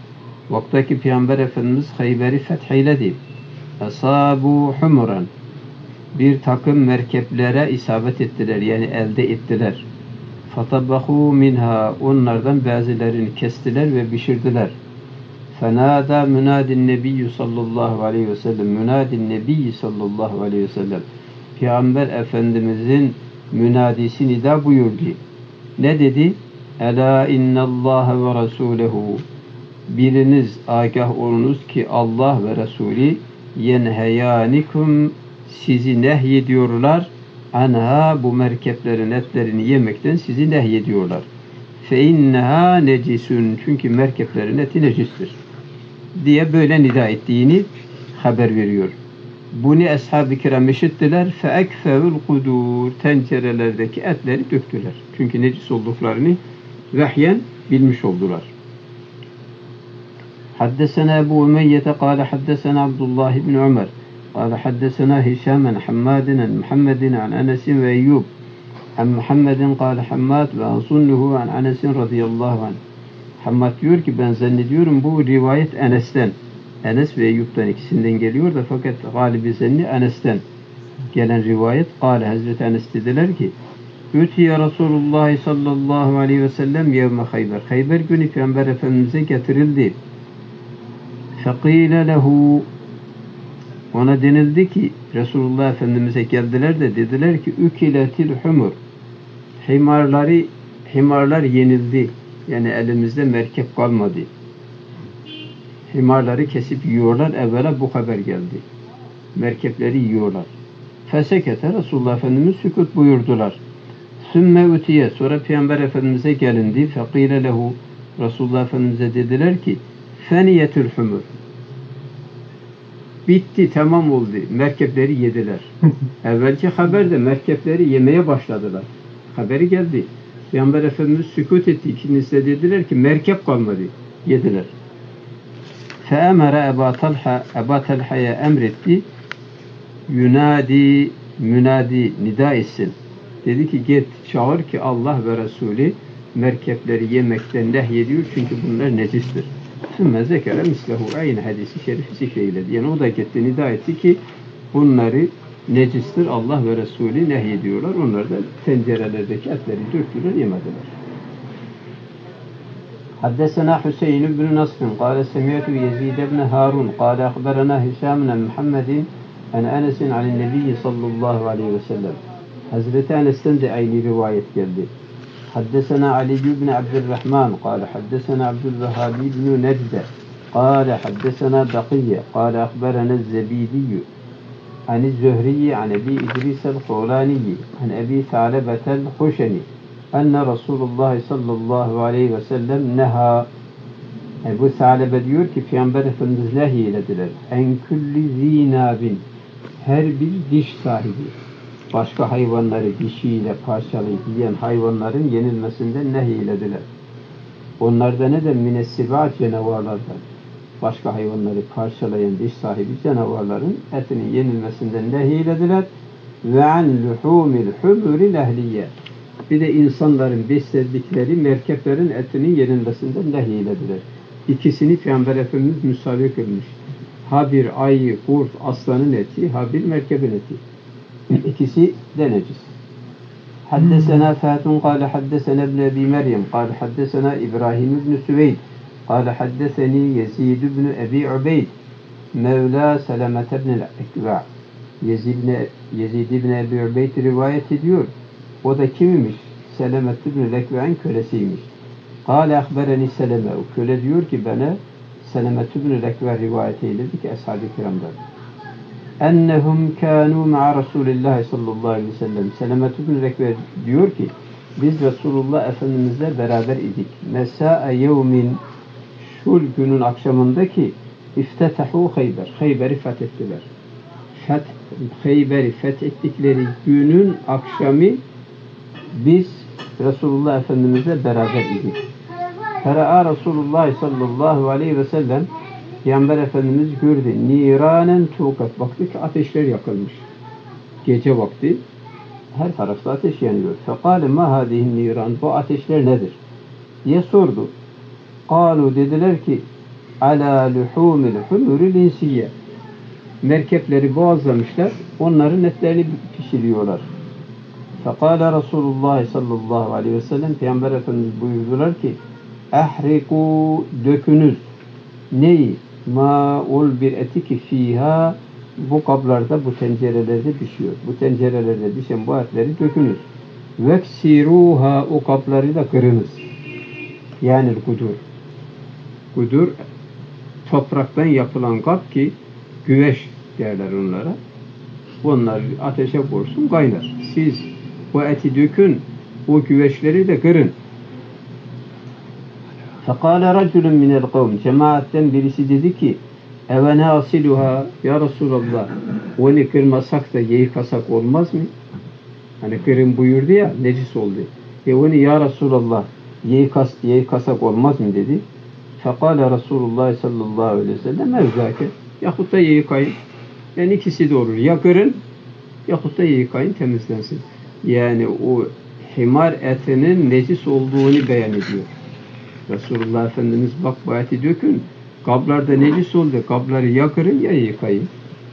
Vaktaki Peygamber Efendimiz Hayber'i fetheyledi. Esabu humuran. Bir takım merkeplere isabet ettiler. Yani elde ettiler. Fatabahu minha. Onlardan bazılarını kestiler ve pişirdiler. Fenada münadin nebiyyü sallallahu aleyhi ve sellem. Münadin nebiyyü sallallahu aleyhi ve sellem. Peygamber Efendimizin münadisi nida buyurdu. Ne dedi? Ela innallâhe ve rasûlehu. Biriniz agah olunuz ki Allah ve Resulü yenheyanikum, sizi nehyediyorlar. Anha, bu merkeplerin etlerini yemekten sizi nehyediyorlar. Fe inneha necisun, çünkü merkeplerin eti necistir diye böyle nida ettiğini haber veriyor. Bunu ashab-ı kiram işittiler. Fe ekfevul kudur, tencerelerdeki etleri döktüler. Çünkü necis olduklarını vahyen bilmiş oldular. Haddesena Ebu Umeyyete kâle haddesena Abdullah ibn Ömer kâle haddesena Hişam an Hammadin an Muhammedin an Enes'in ve Eyyub an Muhammedin kâle Hammad ve ansunnuhu an Enes'in radıyallahu anh. Hammad diyor ki ben zannediyorum bu rivayet Enes'ten. Enes ve Eyyub'dan ikisinden geliyor da fakat galibi zenni Enes'ten gelen rivayet. Kâle Hazreti Enes dediler ki Ütiye Resulullah sallallahu aleyhi ve sellem yevme Hayber. Hayber günü Peygamber Efendimiz'e getirildi. Fekîle lehu, ona denildi ki Resulullah Efendimiz'e geldiler de dediler ki ükiletil humur, himarlar yenildi. Yani elimizde merkep kalmadı. Himarları kesip yiyorlar. Evvela bu haber geldi. Merkepleri yiyorlar. Fesekete, Resulullah Efendimiz sükut buyurdular. Sümme utiye, sonra Peygamber Efendimiz'e gelindi. Fekîle lehu, Resulullah Efendimiz'e dediler ki feniyetül humur, bitti, tamam oldu. Merkepleri yediler. Evvelki haberde merkepleri yemeye başladılar. Haberi geldi. Peygamber Efendimiz sükut etti. İkincisi de dediler ki merkep kalmadı. Yediler. Feemere Ebu Talha'ya emretti. Münadi nida etsin. Dedi ki git çağır ki Allah ve Resulü merkepleri yemekten nehyediyor çünkü bunlar necistir. Sümme zekere mislehu, aynı hadisi şerifi zikreyledi. Yani o da gitti nida etti ki bunları necistir, Allah ve Resulü nehyediyorlar. Onlar da tencerelerdeki etleri döktüler, yemediler. Haddesena Hüseyin ibn Nasr kâle semiyetü Yezid ibn Harun kâle akberena Hişam'ın Muhammedin en Enes'in alin nebiyyi sallallahu aleyhi ve sellem. Hazreti Enes'ten de aynı rivayet geldi. Haddesena Ali ibn Abdurrahman kâle haddesena Abdülvehhabi ibn Necde kâle haddesena Bakiyye kâle akberena Zebidiyyü an Zühriyi an Ebi İdris el-Hulaniyi an Ebi Tha'lebet el-Huşeni enne Resulullah sallallahu aleyhi ve sellem neha. Ebu Tha'lebe diyor ki Peygamber Efendimiz nehyilediler. En külli zinabin, her bir diş sahibi, başka hayvanları dişiyle parçalayıp yiyen hayvanların yenilmesinden nehyilediler. Onlardan ne de minessibat canavarlardan, başka hayvanları parçalayan diş sahibi canavarların etinin yenilmesinden nehyilediler. Ve an luhumil humuril ehliye, bir de insanların besledikleri merkeplerin etinin yenilmesinden nehyilediler. İkisini Peygamber Efendimiz müsaade kılmış. Ha bir ayı, kurt, aslanın eti, ha bir merkebin eti. İkisi de necis. Haddesena Fatun kâle haddesena ibn Ebi Meryem kâle haddesena İbrahim ibn Süveyd kâle haddeseni Yezid ibn Ebi Ubeyd Mevla Selamet ibn el-Ekva. Yezid ibn Ebi Ubeyd rivayet ediyor. O da kimmiş? Selamet ibn el-Ekva'nın kölesiymiş. Kâle akbereni Seleme. O köle diyor ki bana Selamet ibn el-Ekva rivayet eyledi ki ashab-ı kiramdan. Ennehum kânû ma'a Resulillah sallallahu aleyhi ve sellem. Selamet ibn el-Ekva diyor ki biz Resulullah Efendimizle beraber idik. Mesâe yevmin, şul günün akşamındaki iftetahu Hayber. Hayber'i fethettiler. Hayber'i fethettikleri günün akşamı biz Resulullah Efendimizle beraber idik. Fera'a Resulullah sallallahu aleyhi ve sellem, Peygamber Efendimiz gördü. Niranen tuğkat. Baktı ki ateşler yakılmış. Gece vakti her tarafta ateş yanıyor. Fekale ma hadihin niran. Bu ateşler nedir? diye sordu. Kalu, dediler ki ala luhumil humuril insiye. Merkepleri boğazlamışlar, onların etlerini pişiriyorlar. Fekale Resulullah sallallahu aleyhi ve sellem, Peygamber Efendimiz buyurdular ki, ehriku, dökünüz. Neyi? Ma'ul bir eti ki fiha, bu kablarda, bu tencerelerde pişiyor. Bu tencerelerde pişen bu etleri dökünüz. Veksiruha, o kapları da kırınız. Yani kudur. Kudur, topraktan yapılan kap ki, güveç derler onlara. Onlar ateşe koysun, kaynar. Siz o eti dökün, o güveçleri de kırın. Fekale raculun minel kavm, cemaatten birisi dedi ki, evene asiluha, ya Resulallah, onu kırmasak da yıkasak olmaz mı? Hani kırın buyurdu ya, necis oldu. Onu ya Resulallah, yıkasak olmaz mı dedi. Fekale Resulullah sallallahu aleyhi ve sellem, evzâke, yahut da yıkayın. Yani ikisi de olur. Ya kırın, yahut da yıkayın, temizlensin. Yani o himar etinin necis olduğunu beyan ediyor. Resulullah Efendimiz bak bu eti dökün, kablarda necis oldu, kabları ya kırın ya yıkayın.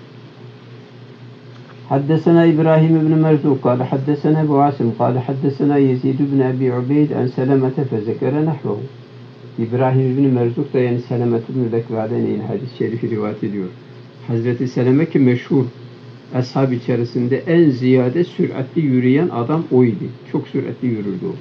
Haddesena İbrahim ibn Merzuk, kâle haddesena Ebu Asim, kâle haddesena Yezid ibn Abi Ubeyd, en Selamete fezekere nahvehu. İbrahim ibn Merzuk da yani Selamet ibn Bekva'dan yine hadis-i şerifi rivayet ediyor. Hazreti Seleme ki meşhur ashab içerisinde en ziyade süratli yürüyen adam oydu. Çok süratli yürürdü o.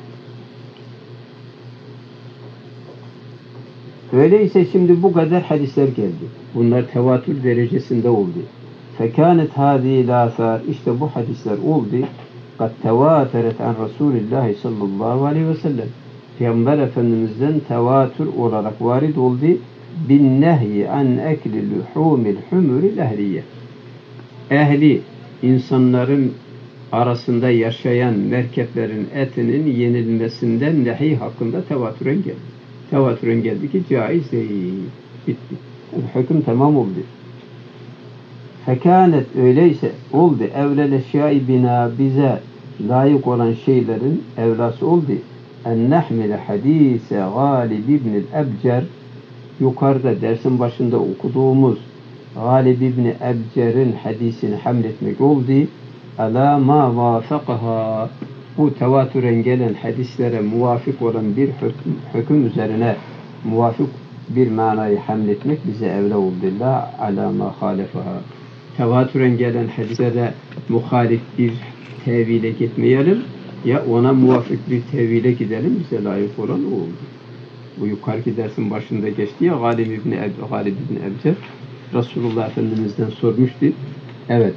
Öyleyse şimdi bu kadar hadisler geldi. Bunlar tevatür derecesinde oldu. Fekânet hâzî lâfâr, işte bu hadisler oldu. Kad tevâteret an Resulillahi sallallahu aleyhi ve sellem. Peygamber Efendimiz'den tevatür olarak varid oldu. Bin nehyi an ekli luhumil humuril ehliye. Ehli, insanların arasında yaşayan merkeplerin etinin yenilmesinden nehi hakkında tevatüren geldi. Tevatüren geldi ki caiz değil. Bitti. Hüküm tamam oldu. Fekânet, öyleyse oldu. Evlel eşyâi bina, bize layık olan şeylerin evlası oldu. En nehmile hadîse Gâlib ibn-i Ebcer, yukarıda dersin başında okuduğumuz Gâlib ibn-i Ebcer'in hadisini hamletmek oldu. Alâ mâ vâfekaha, bu tevatüren gelen hadislere muvafık olan bir hüküm üzerine muvafık bir manayı hamletmek bize evla oldu. La alâ mâ hâlefeha. Tevatüren gelen hadislere muhalif bir tevile gitmeyelim, ya ona muvafık bir tevile gidelim, bize layık olan o oldu. Bu yukarıki dersin başında geçti ya, Gâlib ibn Ebcer Resulullah Efendimiz'den sormuştu. Evet.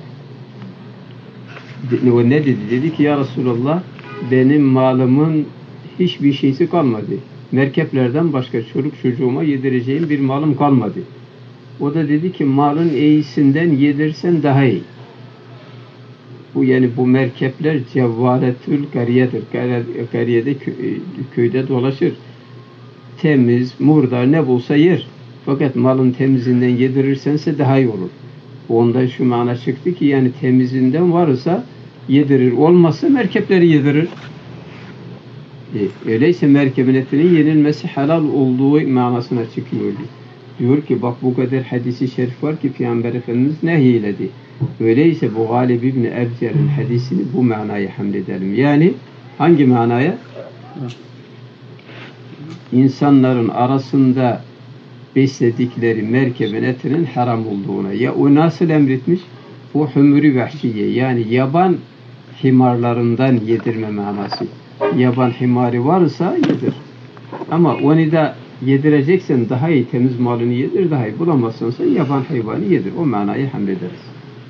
O ne dedi? Dedi ki ya Resulullah, benim malımın hiçbir şeysi kalmadı. Merkeplerden başka çocuk çocuğuma yedireceğim bir malım kalmadı. O da dedi ki malın iyisinden yedirsen daha iyi. Bu yani bu merkepler cevvaletül kariyedir. Kariyede köyde dolaşır. Temiz, murdar ne bulsa yer. Fakat malın temizinden yedirirsense daha iyi olur. Ondan şu mana çıktı ki yani temizinden varsa yedirir. Olmazsa merkepleri yedirir. Öyleyse merkebin etinin yenilmesi helal olduğu manasına çıkıyor. Diyor ki bak bu kadar hadisi şerif var ki Peygamber Efendimiz nehyiledi. Öyleyse bu Gâlib ibn Ebcer'in hadisini bu manaya hamledelim. Yani hangi manaya? İnsanların arasında besledikleri merkebin etinin haram olduğuna. Ya o nasıl emretmiş? O hümürü vahşiye, yani yaban himarlarından yedirme manası. Yaban himari varsa yedir. Ama onu da yedireceksen daha iyi temiz malını yedir, daha iyi bulamazsan sen yaban hayvanı yedir. O manayı hamlederiz.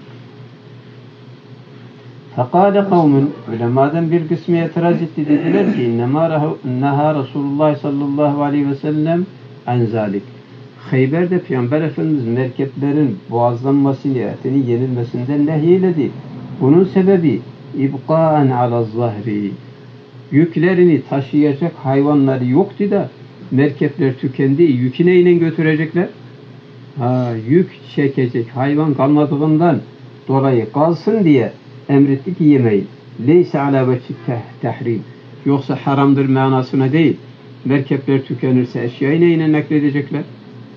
Fekâle kavmun, ulemadan bir kısmı itiraz etti, dediler ki neha Resulullah sallallahu aleyhi ve sellem an zalik. Kheyber'de Peygamber Efendimiz merkeplerin boğazlanmasını, etinin yenilmesinden nehyiledi. Bunun sebebi ibqa'an ala zahri. Yüklerini taşıyacak hayvanları yoktu da merkepler tükendi. Yükü neyle götürecekler? Yük çekecek hayvan kalmadığından dolayı kalsın diye emretti ki yemeyin. Leyse ala veçhi tahrim. Yoksa haramdır manasına değil. Merkepler tükenirse eşyayı neyle nakledecekler?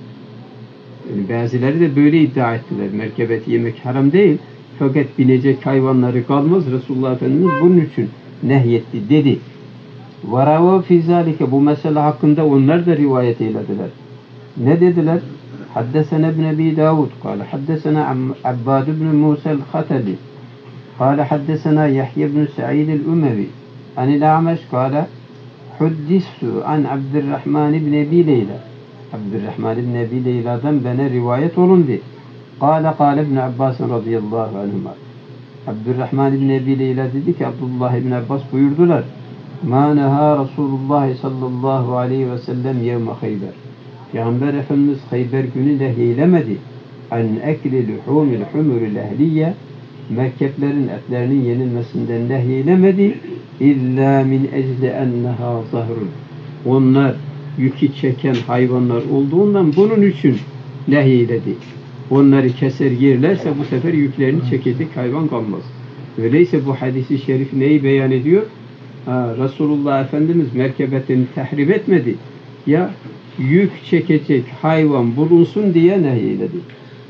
Yani bazıları da böyle iddia ettiler. Merkebeti yemek haram değil. Fakat binecek hayvanları kalmaz. Resulullah Efendimiz bunun için nehyetti dedi. وَرَوَا فِي ذَٰلِكَ Bu mesele hakkında onlar da rivayet eylediler. Ne dediler? حدثنا ابن أبي داود قال حدثنا عباد بن موسى الختلي قال حدثنا يحيى بن سعيد الأموي عن الأعمش قال حدثت عن عبد الرحمن بن أبي ليلى عبد الرحمن بن أبي ليلى'den bana rivayet olundu. قال ابن عباس رضي الله عنهما Abdurrahman ibn Ebi Leyla dedi ki Abdullah ibn Abbas buyurdular. Ma neha Resulullah sallallahu aleyhi ve sellem yevme Khayber. Peygamber Efendimiz Khayber günü nehyeylemedi. An ekli luhumil humuril ehliye. Merkeplerin etlerinin yenilmesinden nehyeylemedi. İlla min ecli enneha zahrun. Onlar yükü çeken hayvanlar olduğundan bunun için nehyeyiledi. Onları keser yerlerse bu sefer yüklerini çekecek hayvan kalmaz. Öyleyse bu hadisi şerif neyi beyan ediyor? Resulullah Efendimiz merkebetini tahrip etmedi. Ya yük çekecek hayvan bulunsun diye nehyeyiledi.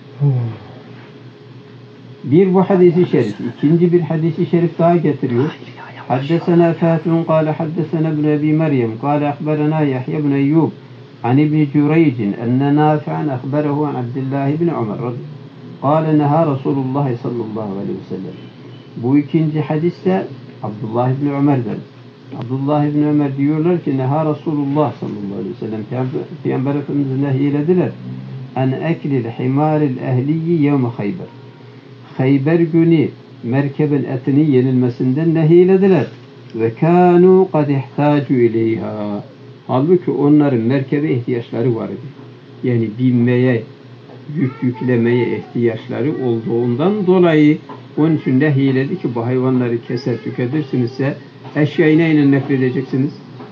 Bir bu hadisi şerif. İkinci bir hadisi şerif daha getiriyor. Haddesena Fatihun kâle haddesena ibn Ebi Meryem kâle akberena Yahya ibn Eyyub عن ابن جريج أن نافعا أخبره عن عبد الله بن عمر قال نهى رسول الله صلى الله عليه وسلم. Bu ikinci hadiste Abdullah ibn Ömer'den. Abdullah ibn Ömer diyorlar ki neha Resulullah sallallahu aleyhi ve sellem Peygamber Efendimiz nehyelediler. En eklil himaril ehliyi yevme Khayber. Khayber günü merkebin etini yenilmesinden nehyelediler. Ve kânû kad ihtâcu ileyhâ. Halbuki onların merkebe ihtiyaçları vardı. Yani binmeye, yük yüklemeye ihtiyaçları olduğundan dolayı onun için nehyeledi ki bu hayvanları keser tüketirsinizse eşyayı neyle nefredeceksiniz?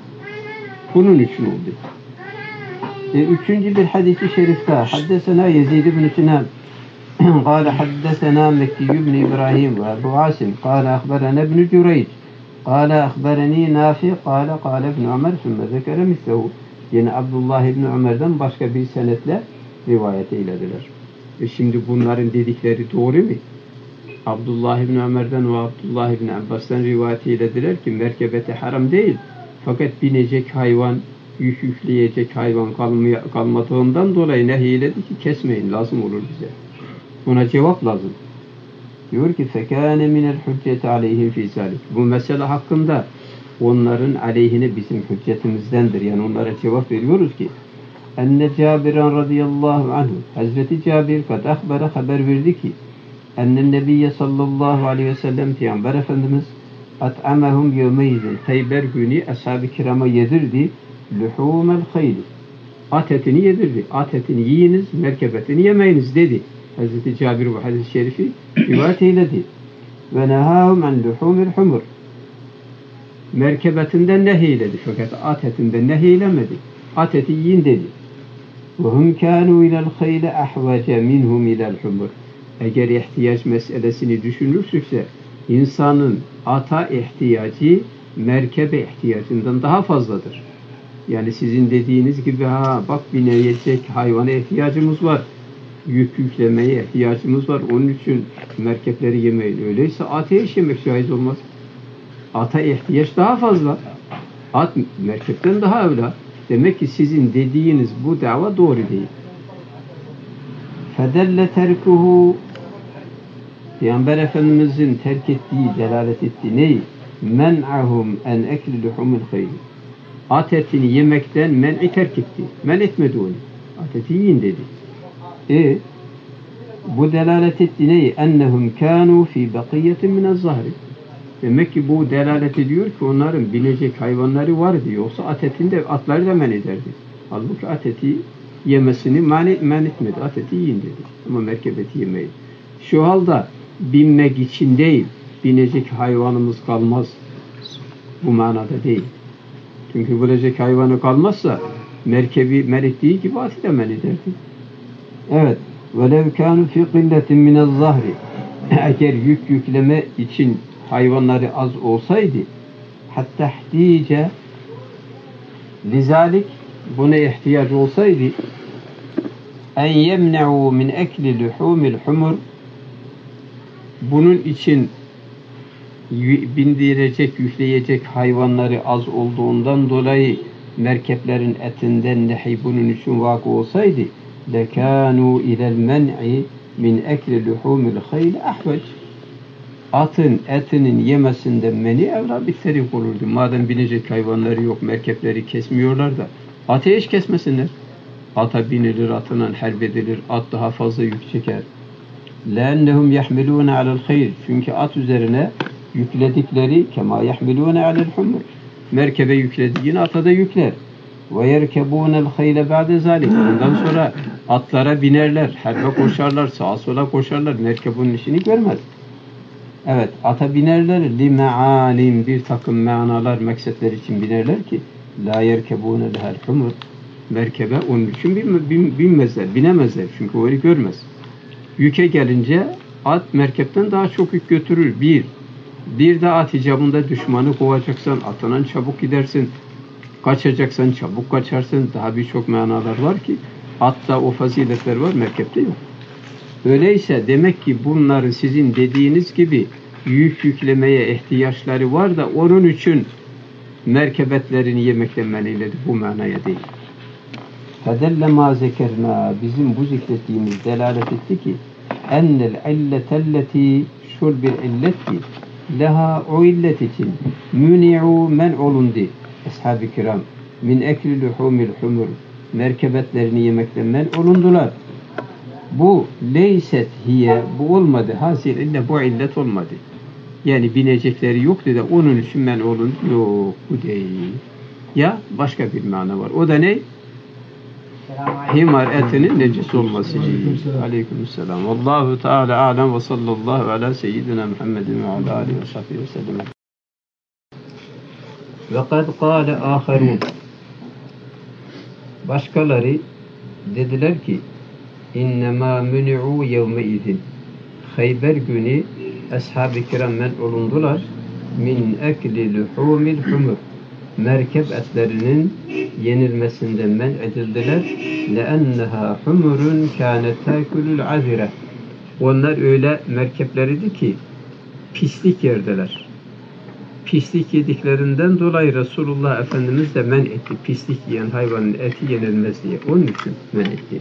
Bunun için oldu. Üçüncü bir hadis-i şerifte haddesena Yezid ibn Sinan قال حدثنا مكي بن إبراهيم وأبو عاصم قال أخبرنا ابن جريج قال أخبرني نافع قال ابن عمر ثم ذكر مثله. Yine Abdullah ibn Ömer'den başka bir senetle rivayet eylediler. Şimdi bunların dedikleri doğru mu? Abdullah ibn Ömer'den ve Abdullah ibn Abbas'tan rivayet eylediler ki merkebeti haram değil. Fakat binecek hayvan, yük yükleyecek hayvan kalmadığından dolayı nehyeledi ki kesmeyin, lazım olur bize. Buna cevap lazım. Diyor ki فَكَانَ مِنَ الْحُجَّةِ عَلَيْهِمْ فِي ذَلِكَ. Bu mesele hakkında onların aleyhine bizim hüccetimizdendir. Yani onlara cevap veriyoruz ki enne Cabiran radıyallahu anhu Hazreti Cabir kad ahbara haber verdi ki ennen Nebiye sallallahu aleyhi ve sellem Peygamber Efendimiz at'amahum yevmeydin Khayber günü ashab-ı kirama yedirdi luhumel khayli. At etini yedirdi. At etini yiyiniz, merkebetini yemeyiniz dedi. Hazreti Cabir bu hadis-i şerifi rivayet eyledi. Ve nehâhum an luhumil humur. Merkebetinden nehyeledi. Fakat at etinden nehyeylemedi. At eti yiyin dedi. Ve hum kânû ilel khayli ahvace minhum ilel humur. Eğer ihtiyaç meselesini düşünürsükse insanın ata ihtiyacı merkebe ihtiyacından daha fazladır. Yani sizin dediğiniz gibi bak binecek hayvana ihtiyacımız var. Yük yüklemeye ihtiyacımız var. Onun için merkepleri yemeyin. Öyleyse ata hiç yemek caiz olmaz. Ata ihtiyaç daha fazla. At merkepten daha evla. Demek ki sizin dediğiniz bu dava doğru değil. Fedelle terkuhu Peygamber Efendimizin terk ettiği, delalet ettiği neyi? Men'ahum en ekli luhumul khayl. At etini yemekten men'i terk etti. Men etmedi onu. At eti yiyin dedi. Bu delalet etti neyi? Ennehum kânû fî bakiyetin minez-zahri. Demek ki bu delalet ediyor ki onların binecek hayvanları vardı. Yoksa at etinde atları da men ederdi. Halbuki at eti yemesini men etmedi. At eti yiyin dedi. Ama merkebeti yemeyin. Şu halde binmek için değil, binecek hayvanımız kalmaz. Bu manada değil. Çünkü binecek hayvanı kalmazsa merkebi men ettiği gibi atı da men ederdi. Evet. وَلَوْ كَانُوا فِي قِلَّةٍ مِنَ الظَّهْرِ. Eğer yük yükleme için hayvanları az olsaydı hatta ihtice lizalik buna ihtiyaç olsaydı en yemne'u min ekli luhumil humur, bunun için bindirecek, yükleyecek hayvanları az olduğundan dolayı merkeplerin etinden nehi bunun için vakı olsaydı lekânû ilel men'i min ekli luhumil hayl ahvac, atın etinin yemesinden meni evla bitterik olurdu. Madem binecek hayvanları yok, merkepleri kesmiyorlar da atı hiç kesmesinler. Ata binilir, atına harp edilir, at daha fazla yük çeker. لَاَنَّهُمْ يَحْمِلُونَ عَلَى الْخَيْرِ, çünkü at üzerine yükledikleri kema يَحْمِلُونَ عَلَى الْحُمُرِ, merkebe yüklediğini ata da yükler. وَيَرْكَبُونَ الْخَيْلَ بَعْدَ ذَلِكَ, ondan sonra atlara binerler, harbe koşarlar, sağa sola koşarlar, merkep bunun işini görmez. Evet, ata binerler لِمَعَالِمْ, bir takım manalar, meksetler için binerler ki لَا يَرْكَبُونَ لَهَا الْحُمُرِ, merkebe onun için binmezler, binemezler çünkü onu görmez. Yüke gelince at merkepten daha çok yük götürür. Bir de at icabında düşmanı kovacaksan atından çabuk gidersin. Kaçacaksan çabuk kaçarsın. Daha birçok manalar var ki atta o faziletler var, merkepte yok. Öyleyse demek ki bunların sizin dediğiniz gibi yüklemeye ihtiyaçları var da onun için merkebetlerini yemekten men eyledi. Bu manaya değil. Fedelle ma zekerna, bizim bu zikrettiğimiz delalet etti ki ennel illetelleti, şul bir illet ki leha, o illet için müni'u, men olundu ashab-ı kiram min ekli luhumil humur, merkebetlerini yemekten men olundular. Bu leyset hiye, bu olmadı, hasil illa, bu illet olmadı. Yani binecekleri yok dedi, onun için men olundu, yok, bu değil. Ya başka bir mana var. O da ne? Himar etinin necis olması. Aleykümselam. Vallahu Teala alem ve sallallahu ala seyyidina Muhammedin ve ala alihi ve sahbihi ve sellem. Ve kad kâle âherûn, başkaları dediler ki innemâ müni'û yevme izin, Hayber günü ashab-ı kiram men olundular min ekli luhumil humur, merkep etlerinin yenilmesinden men edildiler. لَاَنَّهَا حُمُرٌ كَانَتْ تَاكُلُ الْعَذِرَةِ, onlar öyle merkepleriydi ki pislik yerdeler. Pislik yediklerinden dolayı Resulullah Efendimiz de men etti. Pislik yiyen hayvanın eti yenilmez diye. Onun için men etti.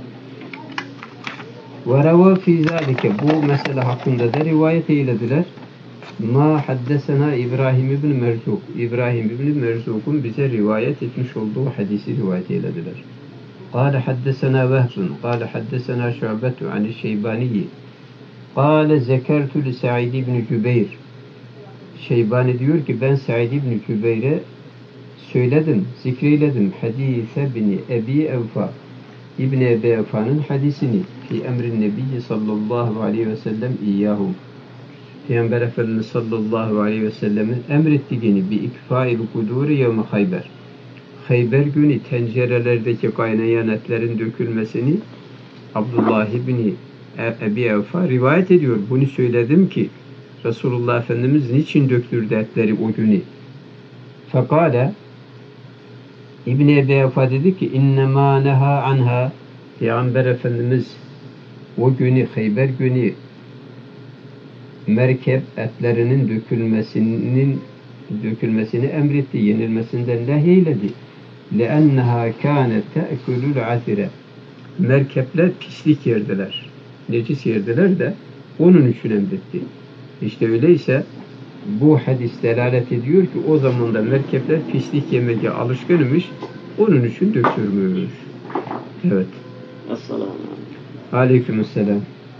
وَرَوَى فِي ذَٰلِكَ, bu mesele hakkında da rivayet eylediler. Ma haddesena İbrahim ibn Merzuk, İbrahim ibn Merzuk'un bize rivayet etmiş olduğu hadisi rivayet eylediler. Kâle haddesena Vehbun, kâle haddesena Şu'betu ani Şeybaniyi, kâle zekertu li Sa'id ibn Cübeyr. Şeybani diyor ki ben Sa'id ibn Cübeyr'e söyledim, zikreyledim hadise bini Ebi Evfa, İbn Ebi Evfa'nın hadisini fi emrin Nebiyyi sallallahu aleyhi ve sellem iyyahum, Peygamber Efendimiz sallallahu aleyhi ve sellemin emrettiğini bi ikfa'il kuduri yevme Hayber, Hayber günü tencerelerdeki kaynayan etlerin dökülmesini Abdullah ibn Ebi Evfa rivayet ediyor. Bunu söyledim ki Resulullah Efendimiz niçin döktürdü etleri o günü? Fekale, İbn Ebi Evfa dedi ki innemâ neha anha, Peygamber Efendimiz o günü, Hayber günü merkep etlerinin dökülmesini emretti, yenilmesinden nehyeledi. لَاَنَّهَا كَانَتْ تَأْكُلُ الْعَذِرَ, merkepler pislik yerdiler, necis yerdiler de onun için emretti. İşte öyleyse bu hadis delalet ediyor ki o zaman da merkepler pislik yemeye alışkınmış, onun için döktürmüş. Evet. Esselamu Aleykümselam.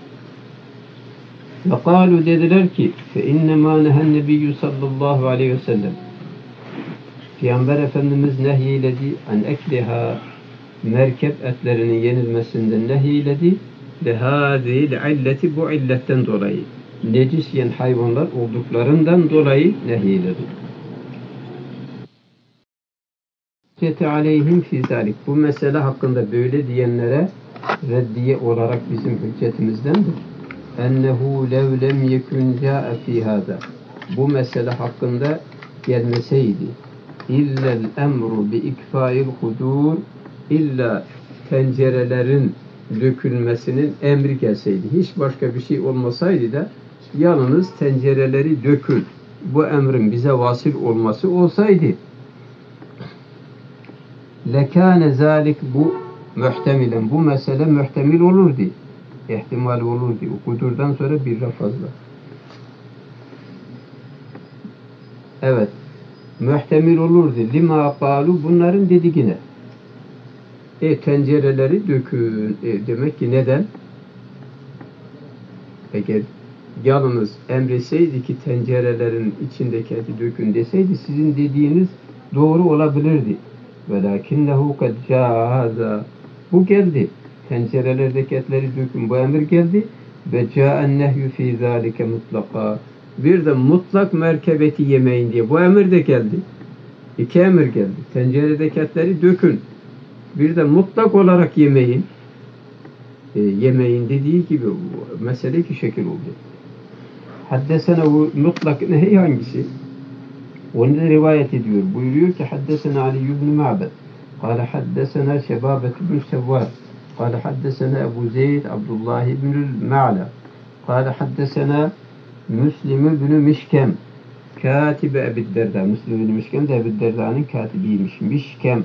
Ve kâlu, dediler ki fe innemâ nehen nebiyyü sallallahu aleyhi ve sellem, Peygamber Efendimiz nehyiledi an ekliha, merkep etlerinin yenilmesinden nehyiledi. Lehâzîl illeti, bu illetten dolayı, necis yiyen hayvanlar olduklarından dolayı nehyiledi. Aleyhim fî zâlik, bu mesele hakkında böyle diyenlere reddiye olarak bizim hüccetimizdendir. Ennehu lev lem yekun câe fî hâzâ, bu mesele hakkında gelmeseydi illel emru bi ikfâil hudur, illa tencerelerin dökülmesinin emri gelseydi, hiç başka bir şey olmasaydı da yalnız tencereleri dökül, bu emrin bize vasıl olması olsaydı, lekâne zâlik, bu muhtemilen, bu mesele muhtemil olurdu. İhtimal olurdu. O kudurdan sonra birden fazla. Evet. Muhtemil olurdu. Lima kâlu, bunların dediğine. Tencereleri dökün. Demek ki neden? Eğer yalnız emreseydi ki tencerelerin içindeki eti dökün deseydi, sizin dediğiniz doğru olabilirdi. Velakinnehu kad câhâzâ, bu geldi. Tencerelerdeki etleri dökün, bu emir geldi. Ve câen nehyü fî zâlike mutlaka. Bir de mutlak merkebeti yemeyin diye bu emir de geldi. İki emir geldi. Tenceredeki etleri dökün. Bir de mutlak olarak yemeyin. Yemeyin dediği gibi mesele iki şekil oldu. Haddesene, bu mutlak nehi hangisi? Onu da rivayet ediyor. Buyuruyor ki haddesena Ali ibn Ma'bed. Kâle haddesena Şebâbet ibn Sevvâr. Kâle haddesena Ebu Zeyd Abdullah ibn Ma'la. Kâle haddesena Müslim ibn Mişkem. Kâtibe Ebi Derda. Müslim ibn Mişkem de Ebi Derda'nın katibiymiş. Mişkem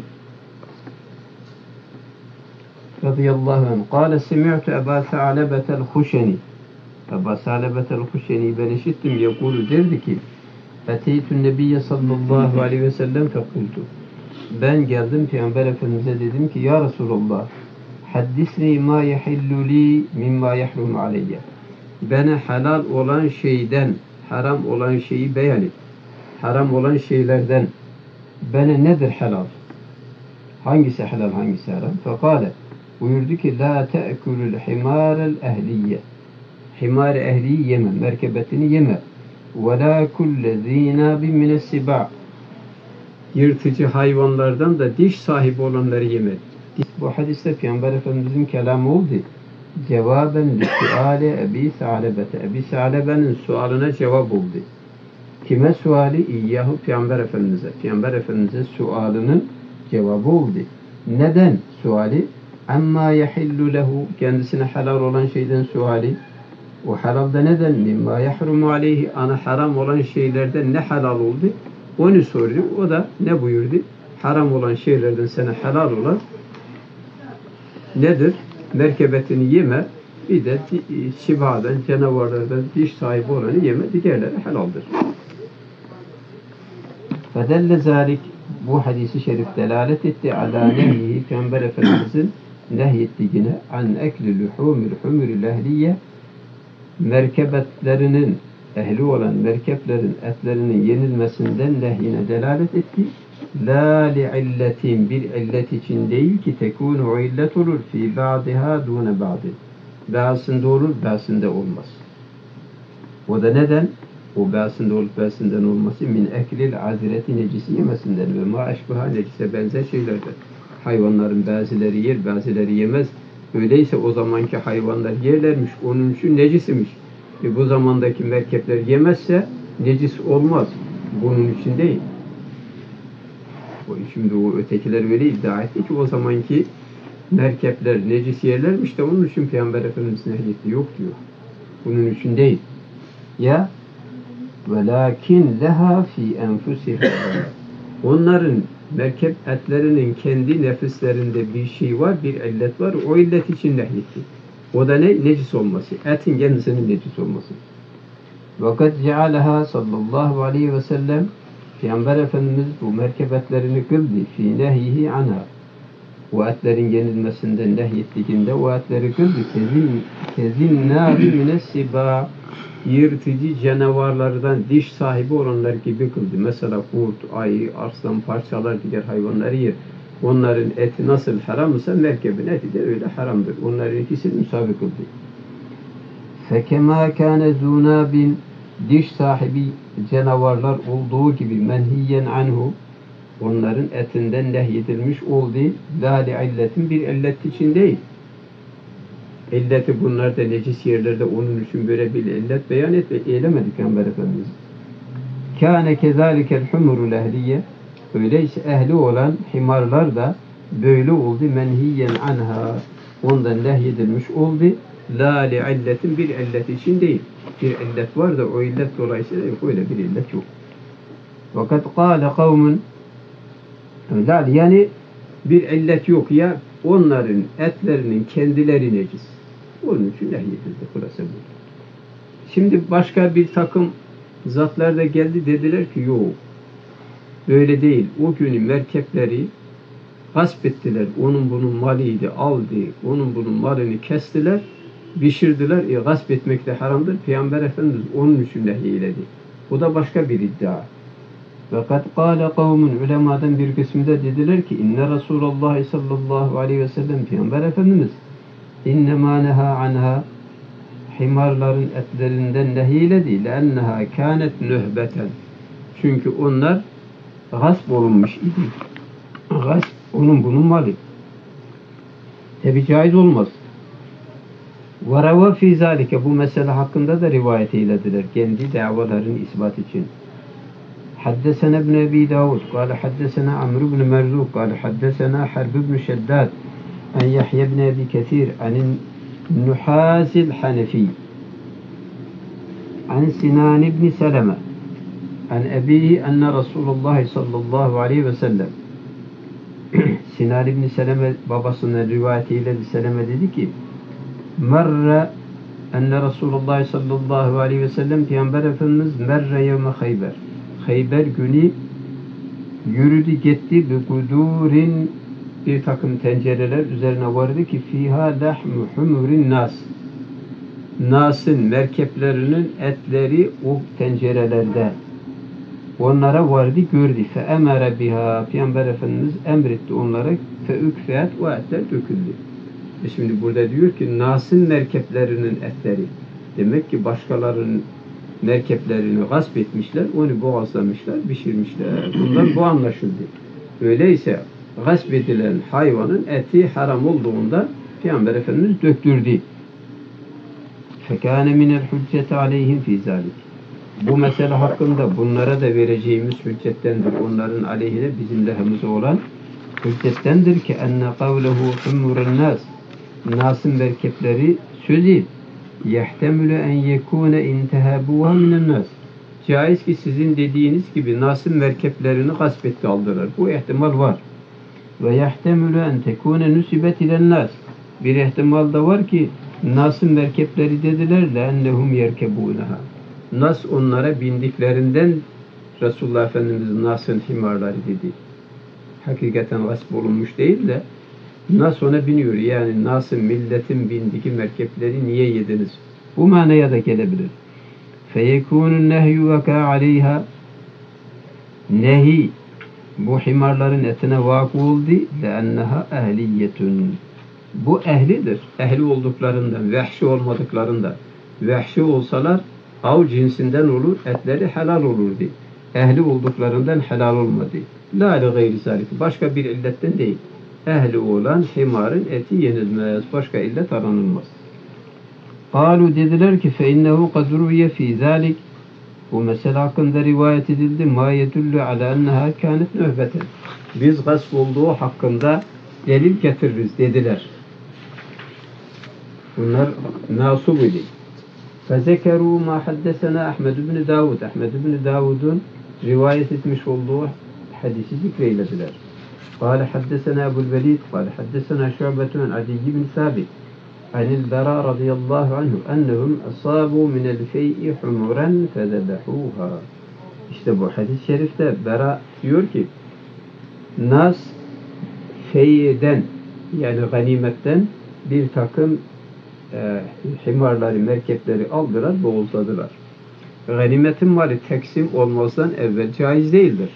radıyallahu anh. Kâle semi'tu Ebu Sa'lebetel Huşeni. Ebu Sa'lebetel Huşeni ben işittim. Yekulu, derdi ki Eteytün Nebiyye sallallahu aleyhi ve sellem fekultu. Ben geldim Peygamber Efendimiz'e, dedim ki ya Resulallah, haddisni ma yehillu li mimma yehrumu aleyye. Bana halal olan şeyden haram olan şeyi beyan et. Haram olan şeylerden bana nedir helal? Hangisi helal, hangisi haram? Fekale, buyurdu ki la te'kulul himarel ehliye. Himar ehliyi yeme, merkebetini yeme. وَلَا كُلَّ ذ۪ي نَابٍ مِنَ السِّبَعِ. Yırtıcı hayvanlardan da diş sahibi olanları yemedi. Bu hadiste Peygamber Efendimiz'in kelamı oldu. Cevaben li-suale Ebi Sa'lebete. Ebi Sa'lebe'nin sualına cevap oldu. Kime suali? İyyahu, Peygamber Efendimiz'e. Peygamber Efendimiz'e sualının cevabı oldu. Neden suali? Amma yehillu lehu, kendisine helal olan şeyden suali. O halalda neden? Mimma yahrumu aleyhi, ana haram olan şeylerden ne halal oldu? Onu soruyor. O da ne buyurdu? Haram olan şeylerden sana helal olan nedir? Merkebetini yeme, bir de şibadan, canavarlardan diş sahibi olanı yeme, diğerleri helaldir. Fedelle zalik, bu hadisi şerif delalet etti ala nehyihi, Peygamber Efendimiz'in nehyettiğine an ekli luhumil humuril ehliye, merkebetlerinin, ehli olan merkeplerin etlerinin yenilmesinden nehyine delalet etti. La li'illetin, bir illet için değil ki tekunu o illet olur fi ba'diha dune ba'di. Bazısında olur, bazısında olmaz. O da neden? O bazısında olup bazısından olması min eklil azireti, necisi yemesinden ve ma eşbaha, necise benzer şeylerden. Hayvanların bazıları yer, bazıları yemez. Öyleyse o zamanki hayvanlar yerlermiş, onun için necis imiş. Bu zamandaki merkepler yemezse necis olmaz. Bunun için değil. Şimdi o ötekiler öyle iddia etti ki o zamanki merkepler necis yerlermiş de onun için Peygamber Efendimiz nehyetti. Yok diyor. Bunun için değil. Ya velakin leha fi enfusiha. Onların merkep etlerinin kendi nefislerinde bir şey var, bir illet var. O illet için nehyetti. O da ne? Necis olması. Etin kendisinin necis olması. Vakat cealaha sallallahu aleyhi ve sellem, Peygamber Efendimiz bu merkebetlerini kıldı. Fî nehyihi anha. O etlerin yenilmesinden nehyettiğinde o etleri kıldı. Kezin nâbi minessibâ. Yırtıcı canavarlardan diş sahibi olanlar gibi kıldı. Mesela kurt, ayı, arslan, parçalar, diğer hayvanları yer. Onların eti nasıl haramsa merkebin eti de öyle haramdır. Onların ikisini müsavi kıldı. Fekemâ kâne zûnâbin, diş sahibi canavarlar olduğu gibi menhiyen anhu, onların etinden nehyedilmiş oldu. La li illetin, bir illet için değil. İlleti bunlar da necis yerlerde onun için böyle bir illet beyan eylemedik Peygamber Efendimiz. Kâne kezâlikel humurul ehliye, öyleyse ehli olan himarlar da böyle oldu. Menhiyen anha, ondan nehyedilmiş oldu. La li illetin, bir illet için değil. Bir illet var da o illet dolayısıyla yok. Öyle bir illet yok. Fakat kâle kavmun, yani bir illet yok ya, onların etlerinin kendileri necis. Onun için nehyedildi. Burası bu. Şimdi başka bir takım zatlar da geldi, dediler ki yok. Öyle değil. O günü merkepleri gasp ettiler. Onun bunun malıydı, aldı. Onun bunun malını kestiler, pişirdiler. Gasp etmek de haramdır. Peygamber Efendimiz onun için nehyedildi. Bu da başka bir iddia. Fakat kâle kavmun, ulemadan bir kısmında dediler ki inne Resulullah sallallahu aleyhi ve sellem, Peygamber Efendimiz innemâ neha anha, himarların etlerinden nehyiledi. Lenneha kânet nühbeten. Çünkü onlar gasp olunmuş idi. Gasp onun bunun malı. Tabi caiz olmaz. وَرَوَى فِي ذَٰلِكَ, bu mesele hakkında da rivayet eylediler. Kendi davaların ispat için. حدثنا ابن أبي داود قال حدثنا عمرو بن مرزوق قال حدثنا حرب بن شداد عن يحيى بن أبي كثير عن النحاس الحنفي عن سنان بن سلمة عن أبيه أن رسول الله صلى الله عليه وسلم Sinan ibn Seleme babasının rivayetiyle Seleme dedi ki merre enne Resulullah sallallahu aleyhi ve sellem, Peygamber Efendimiz merre yevme Hayber, Hayber günü yürüdü gitti bi kudurin, bir takım tencereler üzerine vardı ki fiha lahmu humurin nas, nasın merkeplerinin etleri o tencerelerde, onlara vardı, gördü. Fe emere biha, Peygamber Efendimiz emretti onlara, fe ükfiyat, o etler döküldü. Şimdi burada diyor ki nasın merkeplerinin etleri, demek ki başkalarının merkeplerini gasp etmişler, onu boğazlamışlar, pişirmişler. Bundan bu anlaşıldı. Öyleyse gasp edilen hayvanın eti haram olduğunda Peygamber Efendimiz döktürdü. Fekâne minel hücceti aleyhim fî zâlik. Bu mesele hakkında bunlara da vereceğimiz hüccettendir. Onların aleyhine bizim lehimize olan hüccettendir ki enne kavlehu humurun nas, nasın merkepleri sözü yehtemülü en yekûne intehabuha minen nas. Caiz ki sizin dediğiniz gibi nasın merkeplerini gasp etti, aldılar. Bu ihtimal var. Ve yehtemülü en tekûne nusibet ilen nas. Bir ihtimal da var ki nasın merkepleri dediler leennehum yerkebûneha. Nas onlara bindiklerinden Resulullah Efendimiz nasın himarları dedi. Hakikaten gasp olunmuş değil de nas ona biniyor. Yani nasın milletin bindiki merkepleri niye yediniz? Bu manaya da gelebilir. Feyekûnun nehyü vekâ aleyha, nehi bu himarların etine vakı oldu. Leenneha ehliyetun. Bu ehlidir. Ehli olduklarından, vehşi olmadıklarından. Vehşi olsalar av cinsinden olur, etleri helal olurdu. Ehli olduklarından helal olmadı. La li gayri zalik. Başka bir illetten değil. Ehli olan himarın eti yenilmez. Başka illet aranılmaz. Kalu, dediler ki fe innehu kad ruviye fi zalik. Bu mesele hakkında rivayet edildi. Ma yedullu ala enneha kânet nöhbeten. Biz gasp olduğu hakkında delil getiririz dediler. Bunlar nasub idi. فذكروا ما حدثنا أحمد بن داود. Ahmed bin Davud'un rivayet etmiş olduğu hadisi zikreylediler. قال حدثنا أبو الوليد قال حدثنا شعبة عن عدي بن ثابت عن البراء رضي الله عنه أنهم أصابوا من الفيء حمرا فذبحوها. İşte bu hadis-i şerifte Bera diyor ki nas feyden, yani ganimetten bir takım himarları, merkepleri aldılar, boğuzladılar. Ganimetin mali teksim olmazdan evvel caiz değildir.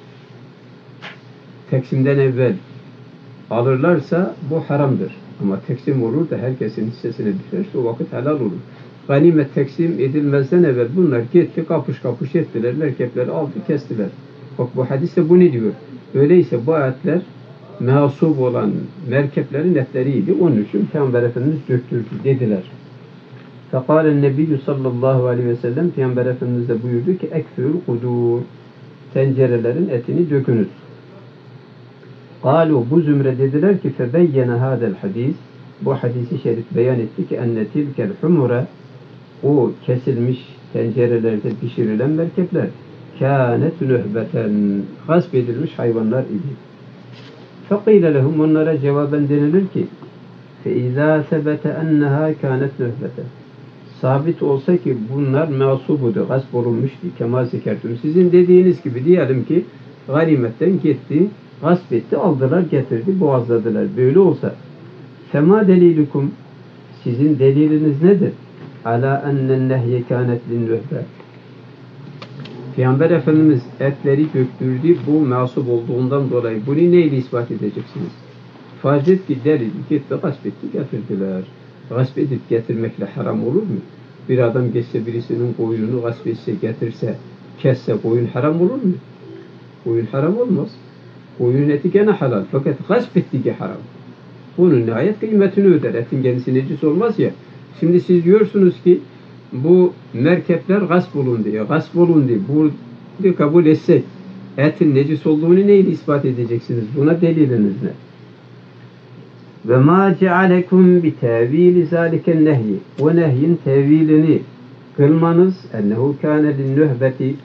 Teksimden evvel alırlarsa bu haramdır. Ama teksim olur da herkesin hissesine düşerse o vakit helal olur. Ganimet teksim edilmezden evvel bunlar gitti, kapış kapış ettiler, merkepleri aldı, kestiler. Bak bu hadiste bu ne diyor? Öyleyse bu etler mensup olan merkeplerin etleriydi. Onun için Peygamber Efendimiz döktürdü dediler. Fekâlen nebiyyü sallallahu aleyhi ve sellem, Peygamber Efendimiz de buyurdu ki ekfürü kudur, tencerelerin etini dökünüz. Kalu, bu zümre dediler ki febeyyene hadel hadis, Bu hadisi şerif beyan etti ki enne tilkel humura, o kesilmiş tencerelerde pişirilen merkepler kânet nühbeten, gasp edilmiş hayvanlar idi. Fekîle lehum, onlara cevaben denilir ki فَاِذَا ثَبَتَ اَنَّهَا كَانَتْ نُهْبَةً, sabit olsa ki bunlar masubudu, gasp olunmuştu. Kema zekertüm, sizin dediğiniz gibi diyelim ki ganimetten gitti, gasp etti, aldılar, getirdi, boğazladılar. Böyle olsa fema delilukum, sizin deliliniz nedir? Ala ennen nehye kânet linnühbe, Peygamber Efendimiz etleri döktürdü, bu masup olduğundan dolayı. Bunu neyle ispat edeceksiniz? Farz et ki delil gitti, gasp etti, getirdiler. Gasp edip getirmekle haram olur mu? Bir adam geçse birisinin koyununu gasp etse, getirse, kesse, koyun haram olur mu? Koyun haram olmaz. Koyun eti gene halal. Fakat gasp etti ki haram. Bunun nihayet kıymetini öder. Etin kendisi necis olmaz ya. Şimdi siz diyorsunuz ki bu merkepler gasp olundu ya. Gasp olundu. Bu kabul etsek etin necis olduğunu neyle ispat edeceksiniz? Buna deliliniz ne? Ve ma cealekum bi tevili zaliken nehyi. O nehyin tevilini kılmanız ennehu kâne linnühbeti,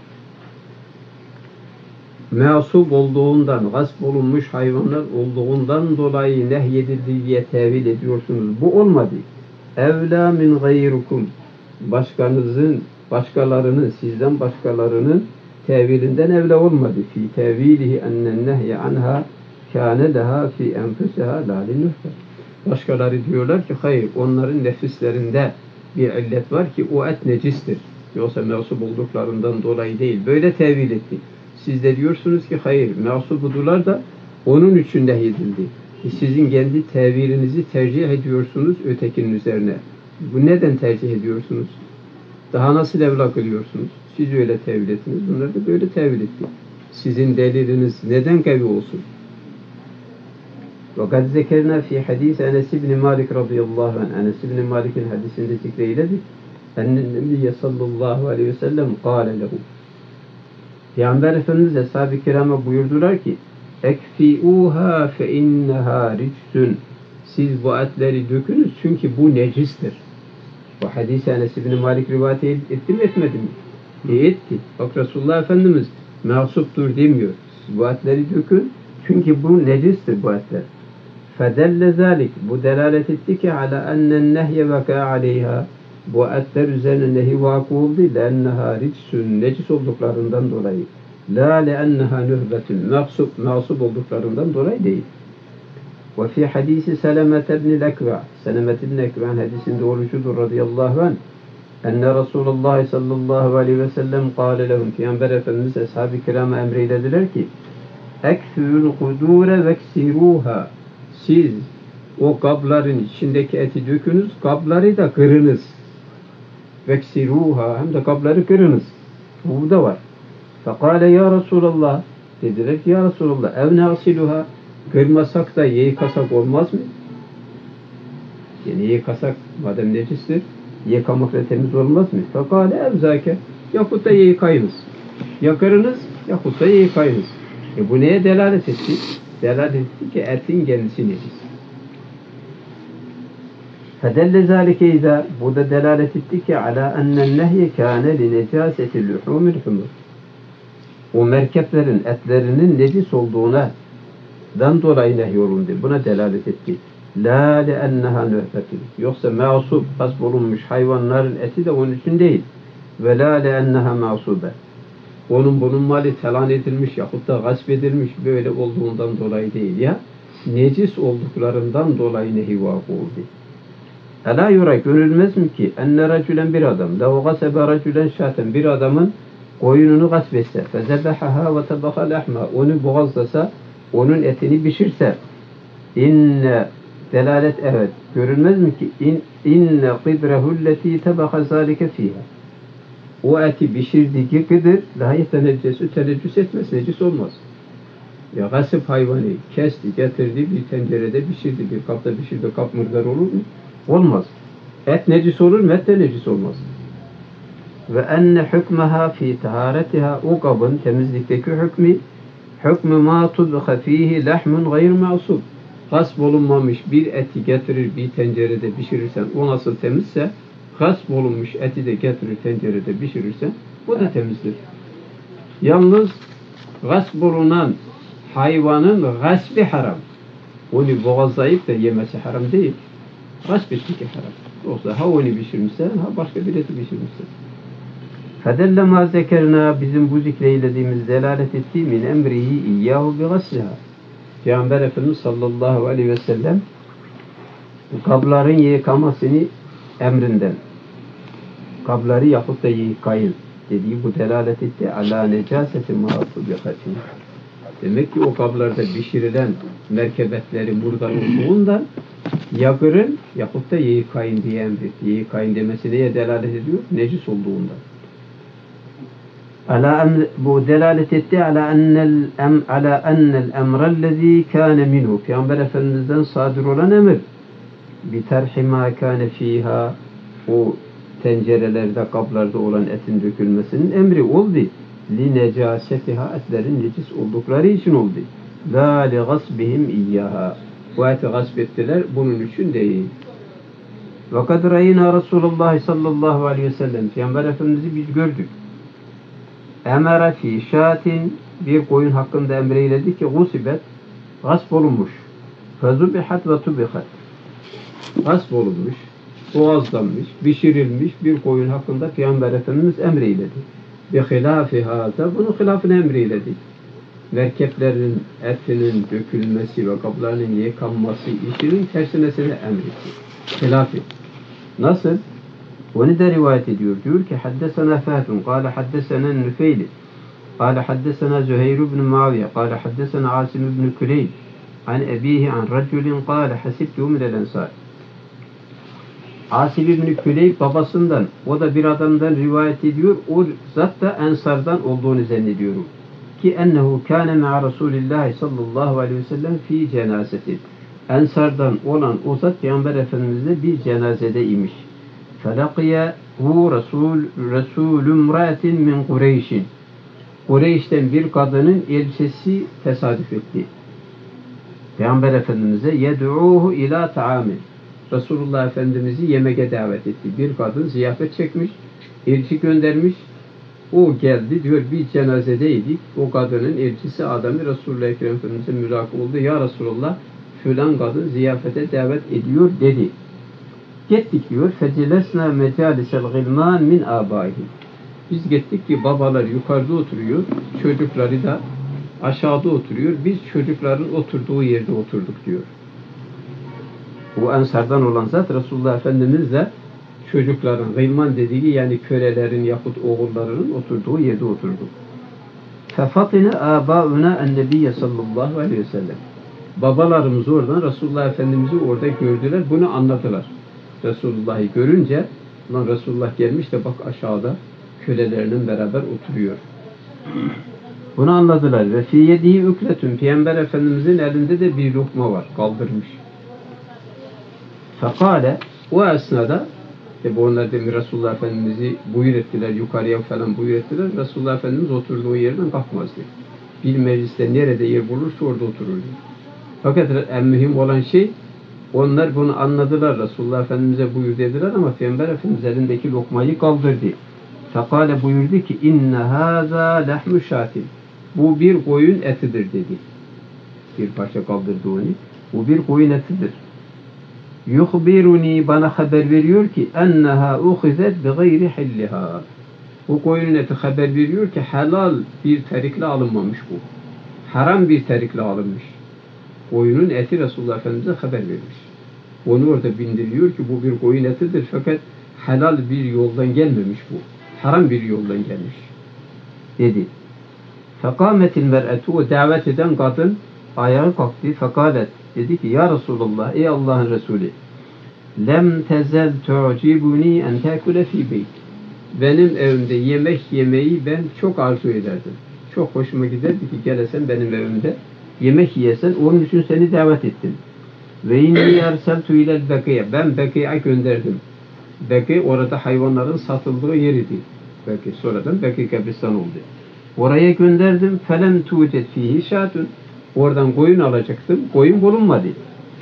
masup olduğundan, gasp olunmuş hayvanlar olduğundan dolayı nehyedildi diye tevil ediyorsunuz. Bu olmadı. Evlâ min gayrukum, başkalarının, sizden başkalarının tevilinden evla olmadı. Fi tevilihi ennen nehye anha kâne leha fi enfusiha la linnühbe. Başkaları diyorlar ki hayır, onların nefislerinde bir illet var ki o et necistir. Yoksa masup olduklarından dolayı değil. Böyle tevil etti. Siz de diyorsunuz ki hayır, masubudular da onun için nehyedildi. Sizin kendi tevilinizi tercih ediyorsunuz ötekinin üzerine. Bu neden tercih ediyorsunuz? Daha nasıl evla kılıyorsunuz? Siz öyle tevil ettiniz, bunlar da böyle tevil etti. Sizin deliliniz neden kavi olsun? وَقَدْ ذَكَرْنَا فِي حَدِيثِ أَنَسِ بْنِ مَالِكْ رَضِيَ اللّٰهُ عَنْ Enes ibn Malik'in hadisinde zikreyledik. اَنَّ sallallahu aleyhi ve sellem قَالَ لَهُ, Peygamber Efendimiz Ashab-ı Kiram'a buyurdular ki اَكْفِئُوهَا فَاِنَّهَا رِجْسٌ, siz bu etleri dökünüz çünkü bu necistir. Bu hadis-i Enes ibn Malik rivayet etti mi etmedi mi? Etti. Bak Resulullah Efendimiz mensuptur demiyor. Siz bu etleri dökün çünkü bu necistir bu etler. فَدَلَّ ذَٰلِكِ, bu delalet etti ki عَلَى اَنَّ النَّهْيَ وَكَى عَلَيْهَا, bu etler üzerine nehi vakı oldu. لَاَنَّهَا رِجْسٌ, necis olduklarından dolayı. لَا لَاَنَّهَا نُهْبَةٌ, mağsup olduklarından dolayı değil. وفي حديث سلمة بن الأكوع, سلمة بن Ekva'nın hadisinde orucudur radıyallahu anh, enne Resulullah sallallahu aleyhi ve sellem kâle lehum, Peygamber Efendimiz ashab-ı kirama emreylediler ki ekfûl kudûre veksiruha, siz o kabların içindeki eti dökünüz, kabları da kırınız. Veksiruha, hem de kabları kırınız. Bu da var. Fekâle ya Resulallah, dediler ki ya Resulallah, ev nasiluha, kırmasak da yıkasak olmaz mı? Yani yıkasak madem necistir, yıkamakla temiz olmaz mı? Fekâle evzâke, yahut da yıkayınız. Yakarınız, yahut da yıkayınız. Bu neye delalet etti? Delalet etti ki etin kendisi necis. Fedelle zâlike izâ, bu da delalet etti ki alâ ennen nehye kâne li necâseti luhûmil humur. O merkeplerin etlerinin necis olduğuna dolayı nehyolundu. Buna delalet etti. La le'enneha nühbetun. Yoksa masup, gasp olunmuş hayvanların eti de onun için değil. Ve la le'enneha masube. Onun bunun mali telan edilmiş yahut da gasp edilmiş böyle olduğundan dolayı değil ya. Necis olduklarından dolayı nehi vakı oldu. Ela yura, görülmez mi ki enne racülen, bir adam lev gasebe racülen şaten, bir adamın koyununu gasp etse fezebehaha ve tabaha lahma, onu boğazlasa, onun etini pişirse, inne delalet, evet, görülmez mi ki inne kıdrehulleti tebaha zalike fiha, o eti pişirdiği kıdır la yeteneccesü, teneccüs etmez, necis olmaz. Ya gasip hayvanı kesti, getirdi, bir tencerede pişirdi, bir kapta pişirdi, kap mırdar olur mu? Olmaz. Et necis olur mu? Et de necis olmaz. Ve enne hükmeha fi taharetiha, o kabın temizlikteki hükmü ma tudbha fihi lahmun gayr ma'sub, gasp olunmamış bir eti getirir bir tencerede pişirirsen o nasıl temizse, gasp olunmuş eti de getirir tencerede pişirirsen o da temizdir. Yalnız gasp olunan hayvanın gasbi haram. Onu boğazlayıp da yemesi haram değil. Gasp ettik haram. Yoksa ha onu pişirmişsen, ha başka bir eti pişirmişsen. فَدَلَّ مَا zekerna bizim bu zikreylediğimiz delalet ettiği min emrihi iyyahu bi gasliha. Peygamber Efendimiz sallallahu aleyhi ve sellem kabların yıkamasını emrinden. Kabları yapıp da yıkayın dediği bu delalet etti. Ala necaseti ma'atu bi hatim. Demek ki o kablarda pişirilen merkebetleri murdan olduğundan yakırın yapıp da yıkayın diye emretti. Yıkayın demesi neye delalet ediyor? Necis olduğundan. Bu delalet etti ala ennel emrellezî kâne minhu. Peygamber Efendimiz'den sadır olan emir. Bi terhi mâ kâne fîhâ. O tencerelerde, kaplarda olan etin dökülmesinin emri oldu. Li necasetiha, etlerin necis oldukları için oldu. La li gasbihim iyyaha. Bu eti gasp ettiler, bunun için değil. Ve kad rayina Resulullah sallallahu aleyhi ve sellem. Peygamber Efendimiz'i biz gördük. Emere fi şatin, bir koyun hakkında emreyledi ki gusibet, gasp olunmuş. Fezubihat ve tubihat. Gasp olunmuş, boğazlanmış, pişirilmiş bir koyun hakkında Peygamber Efendimiz emreyledi. Bi hilafi hâzâ, bunun hilafını emreyledi. Merkeplerin etinin dökülmesi ve kaplarının yıkanması işinin tersinesine emretti. Hilafi. Nasıl? Onu da rivayet ediyor. Diyor ki haddesena Fatun, kâle haddesena Nüfeyli, kâle haddesena Züheyr ibn Muaviye, kâle haddesena Asim ibn Küleyb, an ebihi an raculin kâle hasibtu minel ensar. Asim ibn Küleyb babasından, o da bir adamdan rivayet ediyor. O zat da ensardan olduğunu zannediyorum. Ki ennehu kâne ma'a Resulillahi sallallahu aleyhi ve sellem fi cenazetin. Ensardan olan o zat Peygamber Efendimiz'le bir cenazede imiş. Felakiyehu Resulü mraetin min Kureyş'in. Kureyş'ten bir kadının elçisi tesadüf etti. Peygamber Efendimiz'e yed'uhu ila ta'amin. Resulullah Efendimiz'i yemeğe davet etti. Bir kadın ziyafet çekmiş, elçi göndermiş. O geldi diyor, bir cenazedeydik. O kadının elçisi adamı Resulullah Efendimiz'e mülakı oldu. Ya Resulullah, filan kadın ziyafete davet ediyor dedi. Gittik diyor. Fecelesna mecalisel gılman min abaihim. Biz gittik ki babalar yukarıda oturuyor, çocukları da aşağıda oturuyor. Biz çocukların oturduğu yerde oturduk diyor. Bu ensardan olan zat Resulullah Efendimiz'le çocukların, gılman dediği yani kölelerin yahut oğullarının oturduğu yerde oturduk. Fefatine âbâuna ennebiyye sallallahu aleyhi ve sellem. Babalarımız oradan Resulullah Efendimiz'i orada gördüler, bunu anladılar. Resulullah'ı görünce, lan Resulullah gelmiş de bak aşağıda kölelerinin beraber oturuyor. Bunu anladılar. Ve fî yedihi ükletün. Peygamber Efendimiz'in elinde de bir lokma var. Kaldırmış. Fekale, o esnada onlar demin Resulullah Efendimiz'i buyur ettiler, yukarıya falan buyur ettiler. Resulullah Efendimiz oturduğu yerden kalkmazdı. Bir mecliste nerede yer bulursa orada otururdu. Fakat en mühim olan şey, onlar bunu anladılar. Resulullah Efendimiz'e buyur dediler ama Peygamber Efendimiz elindeki lokmayı kaldırdı. Fekale buyurdu ki inne hâzâ lehmü şâtin. Bu bir koyun etidir dedi. Bir parça kaldırdı onu. Bu bir koyun etidir. Yuhbiruni, bana haber veriyor ki enneha uhizet bi gayri hilliha. Bu koyun eti haber veriyor ki helal bir tarikle alınmamış bu. Haram bir tarikle alınmış. Koyunun eti Resulullah Efendimiz'e haber vermiş. Onu orada bindiriyor ki bu bir koyun etidir fakat helal bir yoldan gelmemiş bu. Haram bir yoldan gelmiş. Dedi. Fekametil mer'etu, o davet eden kadın ayağa kalktı. Fekalet, dedi ki ya Resulullah, ey Allah'ın Resulü, lem tezel tu'cibuni en tekule fi beyt. Benim evimde yemek yemeyi ben çok arzu ederdim. Çok hoşuma giderdi ki gelesen benim evimde yemek yiyesen, onun için seni davet ettim. Ve inni erseltu ilel bekiye. Ben Beki'ye gönderdim. Beki orada hayvanların satıldığı yeriydi. Beki sonradan Beki kabristan oldu. Oraya gönderdim. Felem tu'cet fihi şatun. Oradan koyun alacaktım. Koyun bulunmadı.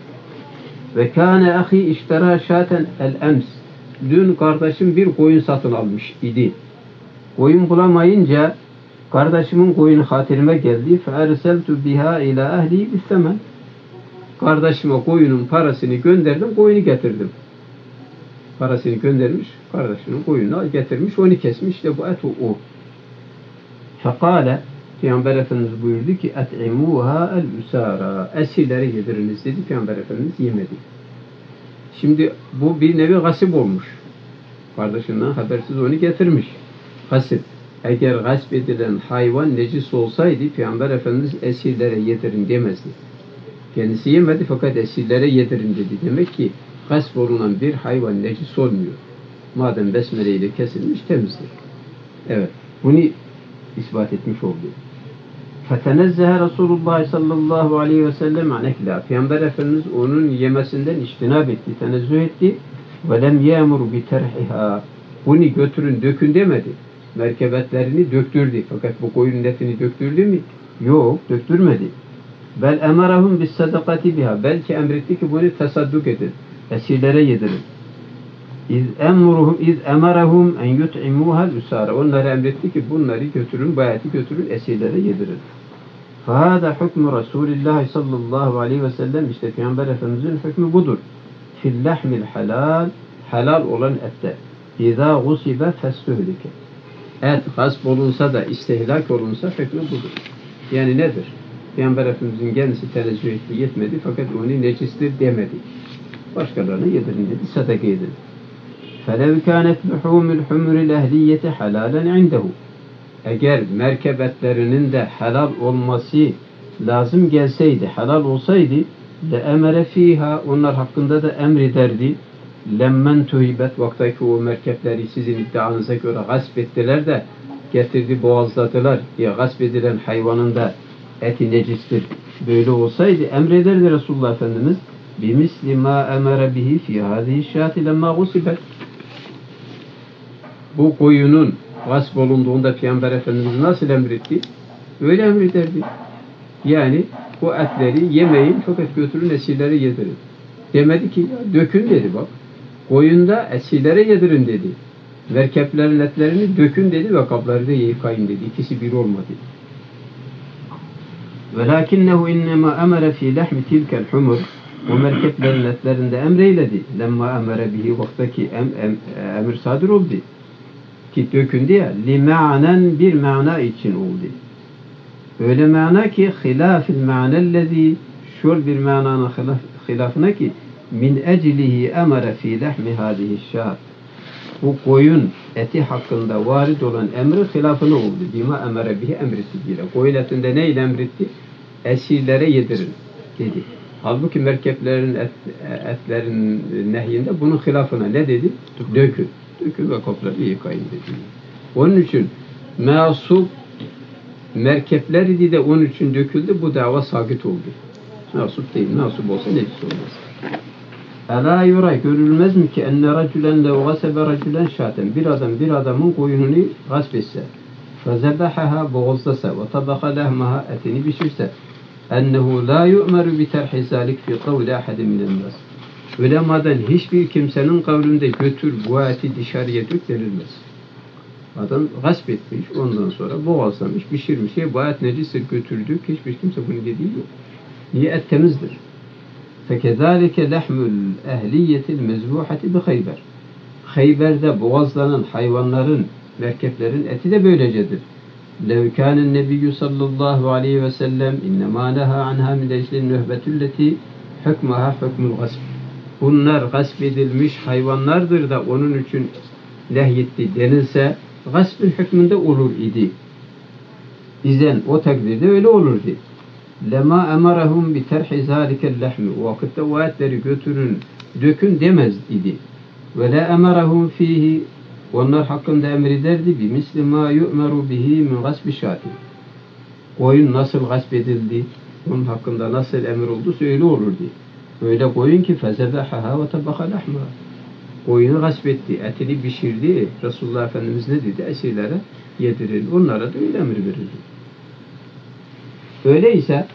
Ve kâne ahi iştera şaten el ems. Dün kardeşim bir koyun satın almış idi. Koyun bulamayınca kardeşimin koyunu hatırıma geldi. Fe erseltu biha ila ehli bisemen. Kardeşime koyunun parasını gönderdim, koyunu getirdim. Parasını göndermiş, kardeşinin koyunu getirmiş, onu kesmiş. İşte bu et o. Fekale, Peygamber Efendimiz buyurdu ki et'imuha el-usara. Esirlere yediriniz dedi. Peygamber Efendimiz yemedi. Şimdi bu bir nevi gasip olmuş. Kardeşinden habersiz onu getirmiş. Gasip. Eğer gasp edilen hayvan necis olsaydı Peygamber Efendimiz esirlere yedirin demezdi. Kendisi yemedi fakat esirlere yedirin dedi. Demek ki gasp olunan bir hayvan necis olmuyor. Madem besmele ile kesilmiş temizdir. Evet. Bunu ispat etmiş oldu. Fetenezzehe Resulullah sallallahu aleyhi ve sellem an ekla. Peygamber Efendimiz onun yemesinden iştinab etti, tenezzüh etti. Ve lem yemur bi terhiha. Bunu götürün, dökün demedi. Merkebetlerini döktürdü. Fakat bu koyunun etini döktürdü mü? Yok, döktürmedi. Bel emarahum bis sadakati biha. Belki emretti ki bunu tasadduk edin. Esirlere yedirin. İz emarahum en yut'imuha usara. Onlara emretti ki bunları götürün, bayatı götürün, esirlere yedirin. Fahada hükmü Resulullah sallallahu aleyhi ve sellem. İşte Peygamber Efendimizin hükmü budur. Fil lahmil halal. Halal olan ette. İzâ gusibe festuhlike. Et gasp olunsa da istihlak olunsa hükmü budur. Yani nedir? Peygamber Efendimizin kendisi tenezzüh etti, yetmedi fakat onu necistir demedi. Başkalarına yedirin dedi, sadaka edin. فَلَوْ كَانَتْ لُحُومُ الْحُمُرِ الْاَهْلِيَّةِ حَلَالًا عِنْدَهُ. Eğer merkebetlerinin de helal olması lazım gelseydi, helal olsaydı لَاَمَرَ ف۪يهَا. Onlar hakkında da emrederdi. لَمَّنْ تُهِبَتْ. Vaktaki o merkepleri sizin iddianıza göre gasp ettiler de getirdi boğazladılar diye gasp edilen hayvanın da eti necistir. Böyle olsaydı emrederdi Resulullah Efendimiz بِمِسْلِ مَا اَمَرَ بِهِ فِي هَذِهِ الشَّاتِ لَمَّا غُسِبَتْ. Bu koyunun gasp olunduğunda Peygamber Efendimiz nasıl emretti? Öyle emrederdi. Yani bu etleri yemeyin fakat götürün esirlere yedirin. Demedi ki dökün dedi bak. Koyunda esirlere yedirin dedi. Merkeplerin etlerini dökün dedi ve kapları da yıkayın dedi. İkisi bir olmadı. وَلَاكِنَّهُ اِنَّمَا اَمَرَ ف۪ي لَحْمِ تِلْكَ الْحُمُرِ. O merkeplerin etlerinde emreyledi. لَمَّا اَمَرَ بِهِ. Vaktaki emir sadır oldu. Ki dökündü ya. لِمَعْنًا bir mana için oldu. Öyle mana ki hilafil ma'nellezî. Şöyle bir mananın hilafına ki min eclihi emere fî lehmi hâzihi şâh. Bu koyun eti hakkında varid olan emri hilafına oldu. Bima emere bihi emrettiğiyle. Koyun etinde neyle emretti? Esirlere yedirin dedi. Halbuki merkeplerin etlerin nehyinde bunun hilafına ne dedi? Dökün. Dökün ve kapları yıkayın dedi. Onun için masup merkepler idi de onun için döküldü. Bu dava sabit oldu. Nasup değil. Nasup olsa nefis olmaz. Ela yura görülmez mi ki enne racülen lev gasebe racülen şaten. Bir adamın koyununu gasp etse. Fezebehaha boğazlasa ve tabaka lehmaha etini pişirse. Ennehu la yu'meru bi terhi zalik fi kavli ahadin minen nas. Ulemadan hiçbir kimsenin kavlinde götür bu eti dışarıya dök denilmez. Adam gasp etmiş, ondan sonra boğazlamış, pişirmiş. Bu et necistir götürdük, hiçbir kimse bunu dediği yok. Niye? Et temizdir. Fekezalike lehmül ehliyetil mezbuhati bi Khayber. Khayber'de boğazlanan hayvanların, merkeplerin eti de böylecedir. Lev kânen nebiyyü sallallahu aleyhi ve sellem innemâ neha anhâ min eclin nühbetulleti hükmâhâ hükmül gasp. Bunlar gasp edilmiş hayvanlardır da onun için nehyetti denilse gaspın hükmünde olur idi. İzen o takdirde öyle olurdu. Lema emarahum bi terhi zalikel lehmi. O vakitte o etleri götürün, dökün demez idi. Ve la emarahum fihi. Onlar hakkında emrederdi. Bi misli ma yu'meru bihi min gasbi şati. Koyun nasıl gasp edildi? Onun hakkında nasıl emir oldu? Öyle olurdu. Öyle koyun ki fezebehaha ve tabaka lahma. Koyunu gasp etti, etini pişirdi. Resulullah Efendimiz ne dedi? Esirlere yedirin. Onlara da öyle emir verildi. Öyleyse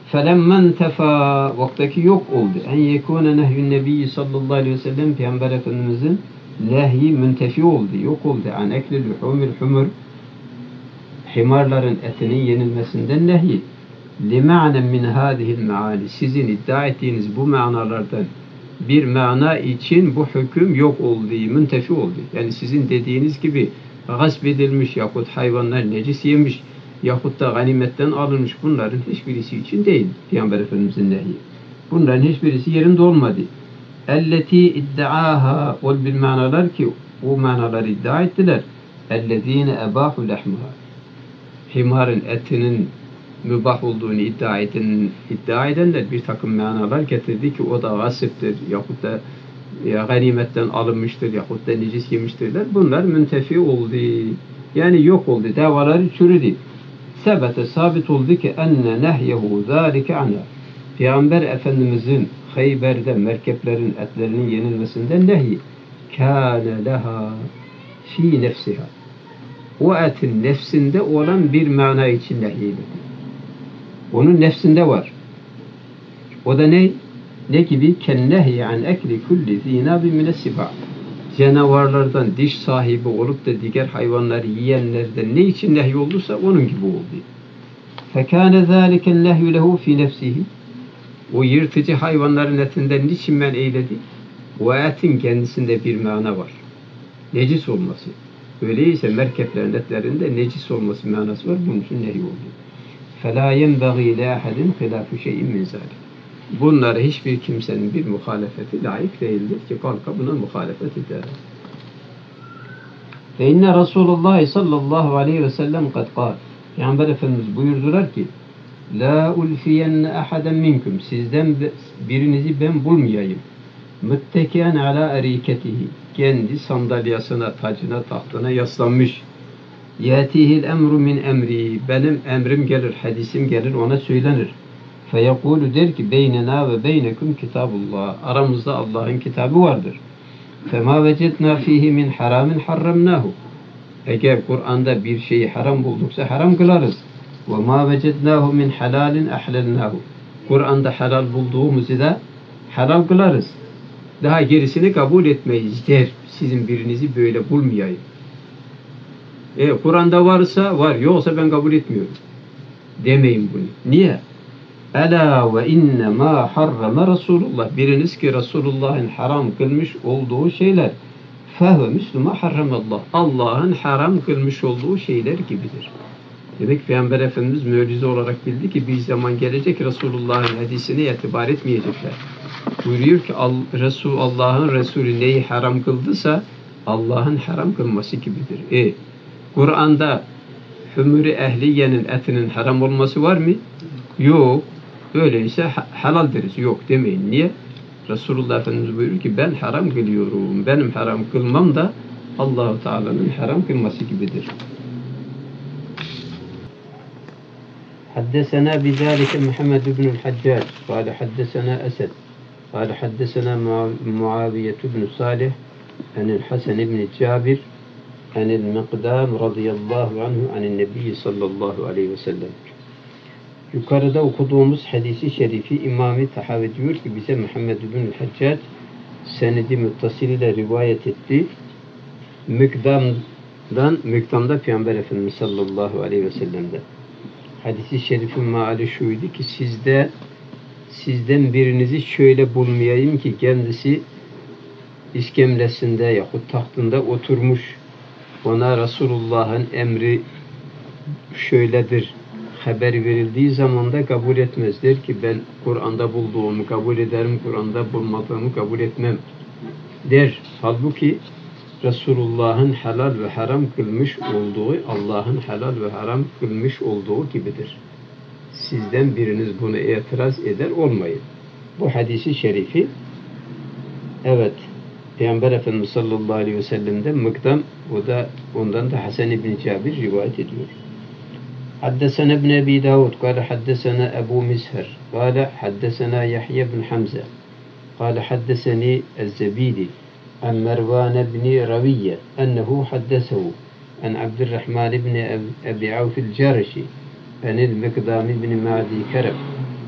فَلَمَّنْ تَفَى vaktaki yok oldu. En yekûne nehyün nebiyyi sallallahu aleyhi ve sellem Peygamber Efendimizin nehyi müntefi oldu, yok oldu. An ekli luhumil humur himarların etinin yenilmesinden nehy. Lima'nen min hadihil meali sizin iddia ettiğiniz bu manalardan bir mana için bu hüküm yok olduğu, müntefi oldu. Yani sizin dediğiniz gibi gasp edilmiş yahut hayvanlar necis yemiş yahut da ganimetten alınmış bunların hiçbirisi için değil Peygamber Efendimizin nehyi. Bunların hiçbirisi yerinde olmadı. Elleti iddiaha ol bil manalar ki o manaları iddia ettiler. Ellezine ebahu lehmuha himarın etinin mübah olduğunu iddia edenler bir takım manalar getirdi ki o da gasiptir yahut da ganimetten alınmıştır yahut da necis yemiştirler. Bunlar müntefi oldu. Yani yok oldu. Davaları çürüdü. Sebete sabit oldu ki enne nehyehu zâlike anha. Peygamber Efendimizin Hayber'de merkeplerin etlerinin yenilmesinden nehy kâne leha fî nefsiha. O etin nefsinde olan bir mana için nehyiydi. Onun nefsinde var. O da ne? Ne gibi? Kennehyi an ekli kulli zînâbi minessibâ. Canavarlardan diş sahibi olup da diğer hayvanları yiyenlerden ne için nehy olduysa onun gibi oldu. Fekâne zâliken nehyü lehu fî nefsihi. O yırtıcı hayvanların etinden niçin men eyledi? O etin kendisinde bir mana var. Necis olması. Öyleyse merkeplerin etlerinde necis olması manası var. Bunun için nehy oldu. فَلَا يَنْبَغِي لَا أَحَدٍ خِلَافُ شَيْءٍ مِنْ ذَلِكَ. Bunlara hiçbir kimsenin bir muhalefeti layık değildir ki kalka buna muhalefet eder. فَاِنَّ رَسُولُ اللّٰهِ sallallahu aleyhi ve sellem قَدْ قَالْ. Peygamber Efendimiz buyurdular ki لَا اُلْفِيَنَّ أَحَدًا مِنْكُمْ. Sizden birinizi ben bulmayayım. مُتَّكِيًا عَلَى اَرِيكَتِهِ. Kendi sandalyasına, tacına, tahtına yaslanmış. يَاتِهِ الْاَمْرُ مِنْ اَمْرِي. Benim emrim gelir, hadisim gelir, ona söylenir. فَيَقُولُ der ki beynena ve beynekum kitabullah. Aramızda Allah'ın kitabı vardır. فَمَا وَجَدْنَا ف۪يهِ مِنْ حَرَامٍ حَرَّمْنَاهُ. Eğer Kur'an'da bir şeyi haram bulduksa haram kılarız. وَمَا وَجَدْنَاهُ مِنْ حَلَالٍ اَحْلَلْنَاهُ. Kur'an'da halal bulduğumuzu da halal kılarız. Daha gerisini kabul etmeyiz der. Sizin birinizi böyle bulmayayım. Kur'an'da varsa var, yoksa ben kabul etmiyorum. Demeyin bunu. Niye? Ela ve inne ma harrama Resulullah. Biriniz ki Resulullah'ın haram kılmış olduğu şeyler fehve müslüma harramallah. Allah'ın haram kılmış olduğu şeyler gibidir. Demek Peygamber Efendimiz mucize olarak bildi ki bir zaman gelecek Resulullah'ın hadisine itibar etmeyecekler. Buyuruyor ki Allah'ın Resulü neyi haram kıldıysa Allah'ın haram kılması gibidir. Kur'an'da hümür-i ehliyenin etinin haram olması var mı? Yok. Öyleyse halal deriz. Yok demeyin. Niye? Resulullah Efendimiz buyuruyor ki ben haram kılıyorum. Benim haram kılmam da Allah-u Teala'nın haram kılması gibidir. حدثنا بذلك محمد بن الحجاج قال حدثنا أسد قال حدثنا معاوية بن صالح عن الحسن بن جابر عن المقدام رضي الله عنه عن النبي صلى الله عليه وسلم. Yukarıda okuduğumuz hadisi şerifi İmam-ı Tahavi diyor ki bize Muhammed bin Haccac senedi muttasıl ile rivayet etti. Mikdam'da Peygamber Efendimiz sallallahu aleyhi ve sellem'de. Hadisi şerifin meali şuydu ki sizden birinizi şöyle bulmayayım ki kendisi iskemlesinde yahut tahtında oturmuş. Ona Resulullah'ın emri şöyledir haber verildiği zaman da kabul etmezler ki ben Kur'an'da bulduğumu kabul ederim, Kur'an'da bulmadığımı kabul etmem der. Halbuki Resulullah'ın helal ve haram kılmış olduğu, Allah'ın helal ve haram kılmış olduğu gibidir. Sizden biriniz bunu itiraz eder olmayın. Bu hadisi şerifi evet Peygamber Efendimiz sallallahu aleyhi ve sellem'den Mıkdam, ondan da Hasan ibn Cabir rivayet ediyor. حدثنا ابن أبي داود قال حدثنا أبو مسهر قال حدثنا يحيى بن حمزة قال حدثني الزبيدي عن مروان بن روية أنه حدثه عن عبد الرحمن بن أبي عوف الجرشي عن المقدام بن معدي كرب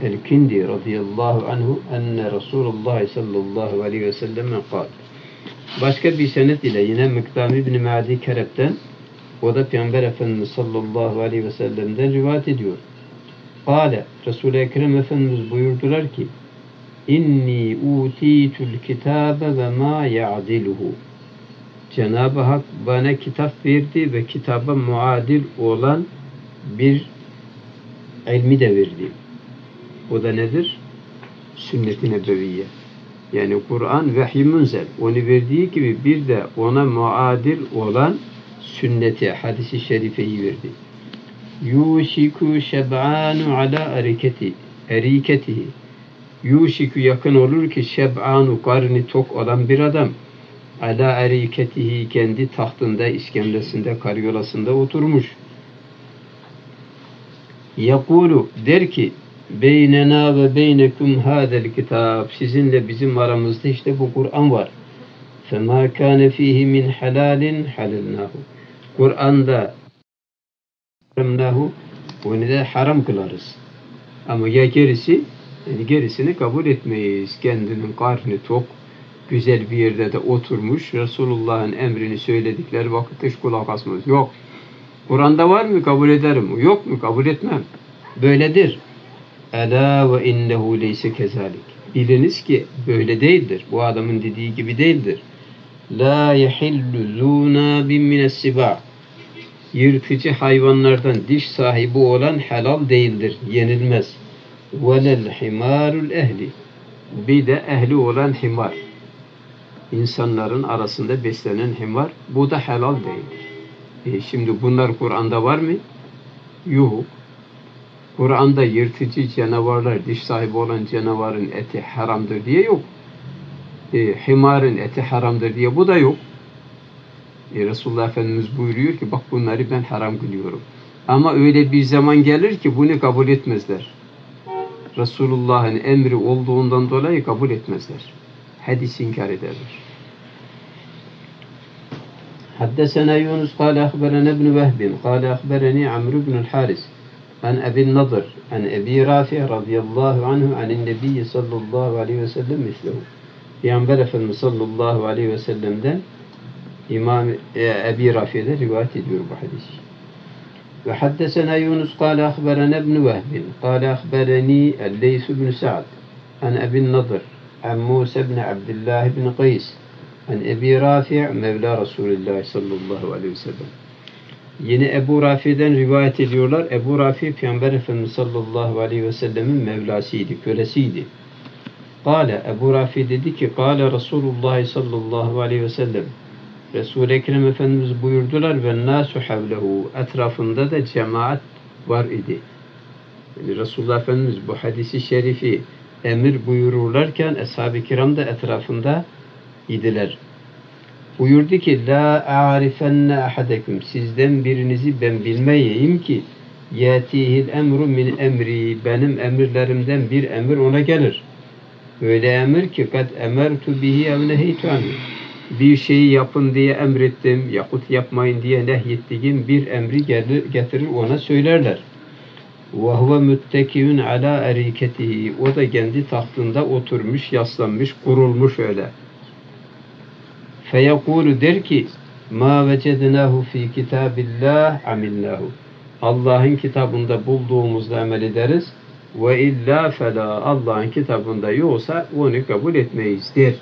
el-Kindi radıyallahu anhu enne Resulullah sallallahu aleyhi ve sellem kal. Başka bir senet ile yine Mikdam İbni Ma'di Kereb'den, o da Peygamber Efendimiz sallallahu aleyhi ve sellem'den rivayet ediyor. Kale, Resul-i Ekrem Efendimiz buyurdular ki, İnni utitul kitabe ve ma ya'diluhu. Cenab-ı Hak bana kitap verdi ve kitaba muadil olan bir ilmi de verdi. O da nedir? Sünnet-i Nebeviye. Yani Kur'an vahiy münzel. Onu verdiği gibi bir de ona muadil olan sünneti, hadisi şerifeyi verdi. Yuşiku şeb'anu ala eriketihi. Yuşiku yakın olur ki şeb'anu karnı tok olan bir adam ala eriketihi kendi tahtında, iskemlesinde, karyolasında oturmuş. Yakulu der ki beynena ve beynekum hadel kitab, sizinle bizim aramızda işte bu Kur'an var. Fema kâne fîhi min halalin halilnahu. Kur'an'da haramnahu, onu da haram kılarız. Ama ya gerisi, yani gerisini kabul etmeyiz. Kendinin karnı tok, güzel bir yerde de oturmuş, Resulullah'ın emrini söyledikleri vakit hiç kulak asmaz. Yok. Kur'an'da var mı? Kabul ederim. Yok mu? Kabul etmem. Böyledir. Ela ve innehu leyse kezalik. Biliniz ki böyle değildir. Bu adamın dediği gibi değildir. La yehillu zûnâ bin minessibâ. Yırtıcı hayvanlardan diş sahibi olan helal değildir. Yenilmez. Velel himarul ehli. Bir de ehli olan himar. İnsanların arasında beslenen himar. Bu da helal değildir. Şimdi bunlar Kur'an'da var mı? Yok. Kur'an'da yırtıcı canavarlar, diş sahibi olan canavarın eti haramdır diye yok. Himarın eti haramdır diye bu da yok. Resulullah Efendimiz buyuruyor ki bak bunları ben haram kılıyorum. Ama öyle bir zaman gelir ki bunu kabul etmezler. Resulullah'ın emri olduğundan dolayı kabul etmezler. Hadis inkar ederler. Haddesena Yunus kâle ahberene ibn Vehbin kâle ahbereni Amr ibn el-Haris an Ebi Nadır an Ebi Rafi radıyallahu anhu anin Nebiyyi sallallahu aleyhi ve sellem mislehu. Peygamber Efendimiz sallallahu aleyhi ve sellem'den İmam Ebi Rafi'de rivayet ediyor bu hadisi. Ve haddesena Yunus kâle ahberene ibn Vehbin kâle ahbereni el-Leys ibn Sa'd an Ebi Nadır an Musa ibn Abdullah ibn Qays an Ebi Rafi' Mevla Resulullah sallallahu aleyhi ve sellem. Yine Ebu Rafi'den rivayet ediyorlar. Ebu Rafi Peygamber Efendimiz sallallahu aleyhi ve sellemin mevlasıydı, kölesiydi. Kâle Ebu Rafi dedi ki kâle Resulullah sallallahu aleyhi ve sellem. Resul-i Ekrem Efendimiz buyurdular ve nâsu havlehu, etrafında da cemaat var idi. Yani Resulullah Efendimiz bu hadisi şerifi emir buyururlarken ashab-ı kiram da etrafında idiler. Buyurdu ki la a'rifenne ahadekum, sizden birinizi ben bilmeyeyim ki yetihil emru min emri, benim emirlerimden bir emir ona gelir. Öyle emir ki kad emertu bihi ev neheytu anhu, bir şeyi yapın diye emrettim yahut yapmayın diye nehyettiğim bir emri getirir ona söylerler. Ve huve müttekiyun ala eriketihi, o da kendi tahtında oturmuş, yaslanmış, kurulmuş öyle. Feyekulu der ki ma vecednahu fi kitabillah amilnahu, Allah'ın kitabında bulduğumuzda amel ederiz ve illa fela, Allah'ın kitabında yoksa onu kabul etmeyiz der.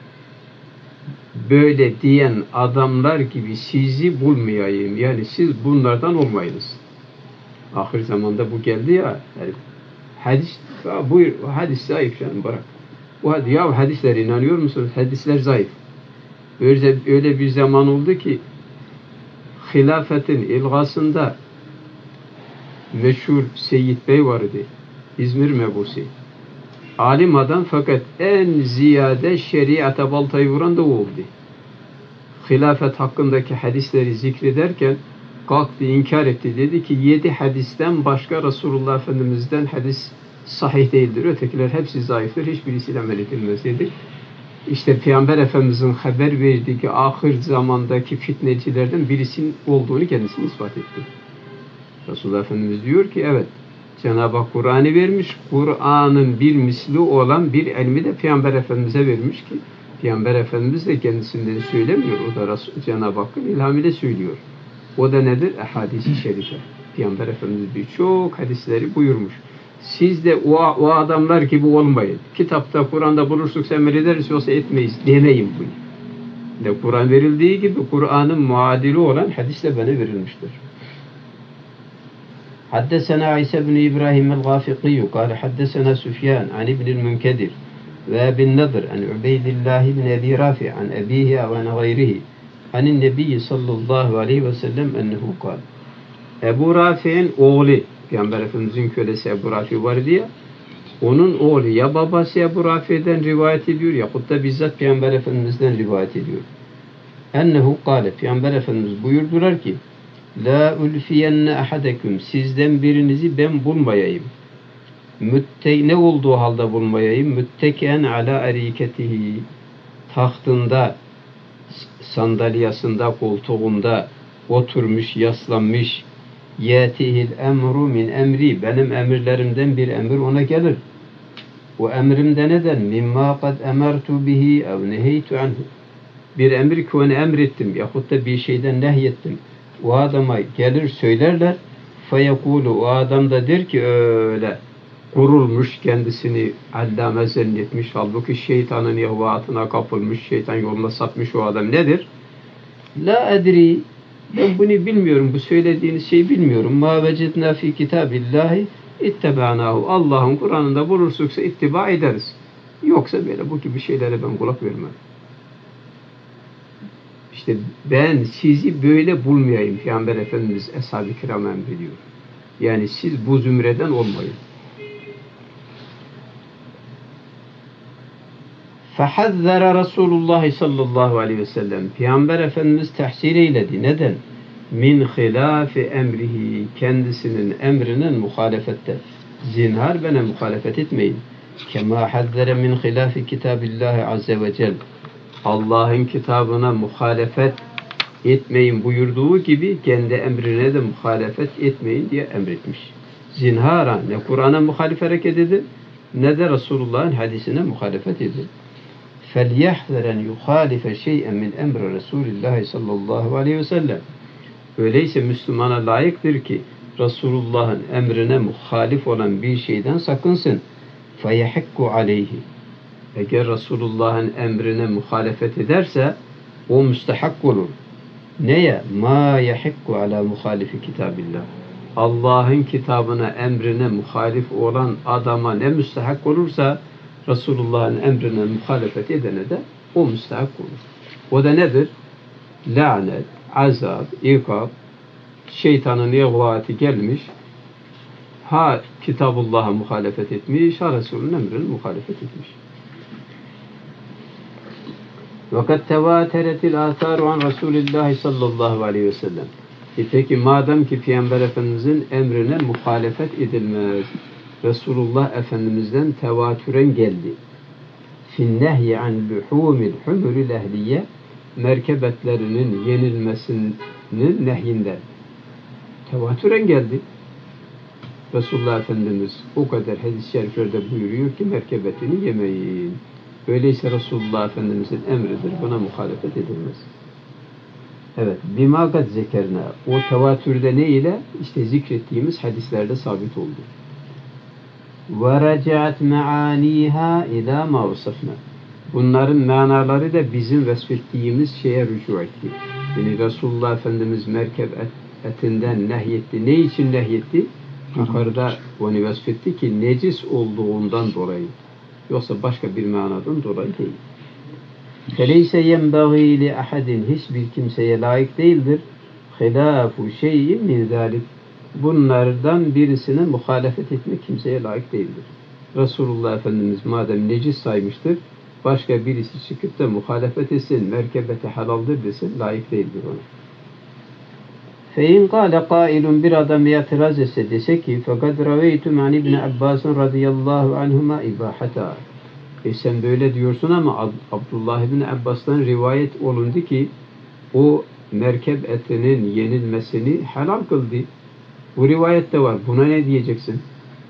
Böyle diyen adamlar gibi sizi bulmayayım, yani siz bunlardan olmayınız. Ahir zamanda bu geldi ya, yani hadis, buyur hadis zayıf yani bırak. Ya hadislere inanıyor musunuz? Hadisler zayıf. Öyle bir zaman oldu ki hilafetin ilgasında meşhur Seyyid Bey vardı. İzmir Mebusi. Alim adam fakat en ziyade şeriata baltayı vuran da o oldu. Hilafet hakkındaki hadisleri zikrederken kalktı, inkar etti. Dedi ki 7 hadisten başka Resulullah Efendimiz'den hadis sahih değildir. Ötekiler hepsi zayıftır. Hiçbirisiyle amel edilmez dedi. İşte Peygamber Efendimiz'in haber verdiği ki ahir zamandaki fitnecilerden birisinin olduğunu kendisine ispat etti. Resulullah Efendimiz diyor ki evet, Cenab-ı Hak Kur'an'ı vermiş. Kur'an'ın bir misli olan bir ilmi de Peygamber Efendimiz'e vermiş ki Peygamber Efendimiz de kendisinden söylemiyor. O da Cenab-ı Hakk'ın ilhamıyla söylüyor. O da nedir? Hadis-i şerife. Peygamber Efendimiz birçok hadisleri buyurmuş. Siz de o adamlar gibi olmayın. Kitapta, Kur'an'da bulursak emrederiz yoksa etmeyiz demeyin bunu. De Kur'an verildiği gibi Kur'an'ın muadili olan hadis de bana verilmiştir. Haddesena İsa bin İbrahim el-Gafiqi kâle haddesena Süfyan an İbnil Münkedir ve bin Nadr an Ubeydillah bin Ebi Rafi an ebihi ve an gayrihi anin Nebi sallallahu aleyhi ve sellem ennehu kâle. Ebu Rafi'nin oğlu, Peygamber Efendimiz'in kölesi Ebu Rafi var diye, onun oğlu ya babası Ebu Rafi'den rivayet ediyor yahut da bizzat Peygamber Efendimiz'den rivayet ediyor. Ennehu kâle, Peygamber Efendimiz buyurdular ki, La ulfiyenne ahadeküm, sizden birinizi ben bulmayayım. Ne olduğu halde bulmayayım? Mütteken ala eriketihi, tahtında, sandalyasında, koltuğunda oturmuş, yaslanmış. Yetihil emru min emri, benim emirlerimden bir emir ona gelir. O emrimde neden? Mimma kad emertu bihi ev neheytu anhu. Bir emir ki onu emrettim yahut da bir şeyden nehyettim. O adama gelir söylerler. Feyekulu, o adam da der ki öyle kurulmuş, kendisini allame zannetmiş. Halbuki şeytanın yahvatına kapılmış, şeytan yoluna sapmış o adam nedir? La edri, ben bunu bilmiyorum, bu söylediğiniz şeyi bilmiyorum. Ma vecedna fi kitabillahi ittebe'nahu. Allah'ın Kur'an'ında bulursak ittiba ederiz. Yoksa böyle bu gibi şeylere ben kulak vermem. İşte ben sizi böyle bulmayayım. Peygamber Efendimiz Eshab-ı Kiram emrediyor. Yani siz bu zümreden olmayın. Fehazzara Resulullah sallallahu aleyhi ve sellem. Peygamber Efendimiz tehsir eyledi. Neden? Min hilafi emrihi. Kendisinin emrinin muhalefette. Zinhar bana muhalefet etmeyin. Kema hazzara min hilafi kitabillahi azze ve celle. Allah'ın kitabına muhalefet etmeyin buyurduğu gibi kendi emrine de muhalefet etmeyin diye emretmiş. Zinhara ne Kur'an'a muhalif hareket edin ne de Resulullah'ın hadisine muhalefet edin. فَلْيَحْذَرَنْ يُخَالِفَ شَيْئًا مِنْ اَمْرِ رَسُولِ اللّٰهِ sallallahu aleyhi ve sellem. Öyleyse Müslümana layıktır ki Resulullah'ın emrine muhalif olan bir şeyden sakınsın. فَيَحِكُّ عَلَيْهِ. Eğer Resulullah'ın emrine muhalefet ederse o müstehak olur. Neye? Ma yahikku ala muhalifi kitabillah. Allah'ın kitabına, emrine muhalif olan adama ne müstehak olursa Resulullah'ın emrine muhalefet edene de o müstehak olur. O da nedir? Lanet, azap, ikab, şeytanın yevvati gelmiş, ha Kitabullah'a muhalefet etmiş, ha Resul'ün emrine muhalefet etmiş. وَقَدْ تَوَاتَرَتِ الْآثَارُ عَنْ رَسُولِ اللّٰهِ sallallahu aleyhi ve sellem. Peki madem ki Peygamber Efendimizin emrine muhalefet edilmez, Resulullah Efendimiz'den tevatüren geldi. فِالنَّهْيِ عَنْ لُحُومِ الْحُمُرِ الْاَهْلِيَّ merkebetlerinin yenilmesinin nehyinden. Tevatüren geldi. Resulullah Efendimiz o kadar hadis-i şeriflerde buyuruyor ki merkebetini yemeyin. Öyleyse Resulullah Efendimiz'in emridir. Buna muhalefet edilmez. Evet. Bima kad zekerna. O tevatürde ne ile? İşte zikrettiğimiz hadislerde sabit oldu. Ve recaat me'aniha ila ma vasafna. Bunların manaları da bizim vesfettiğimiz şeye rücu etti. Yani Resulullah Efendimiz merkep etinden nehyetti. Ne için nehyetti? Yukarıda onu vesfetti ki necis olduğundan dolayı. Yoksa başka bir manadan dolayı değil. فَلَيْسَ يَنْبَغِي لِأَحَدٍ hiçbir kimseye layık değildir. خِلَافُ شَيْءٍ مِنْ ذَلِكَ bunlardan birisine muhalefet etmek kimseye layık değildir. Resulullah Efendimiz madem necis saymıştır, başka birisi çıkıp da muhalefet etsin, merkebeti halaldır desin, layık değildir ona. فَاِنْ قَالَ قَائِلٌ bir adam itiraz etse dese ki فَقَدْ رَوَيْتُمْ عَنْ اِبْنِ عَبَّاسٍ رَضِيَ اللّٰهُ عَنْهُمَا اِبَاحَتَا sen böyle diyorsun ama Abdullah ibn Abbas'tan rivayet olundu ki o merkep etinin yenilmesini helal kıldı. Bu rivayette var. Buna ne diyeceksin?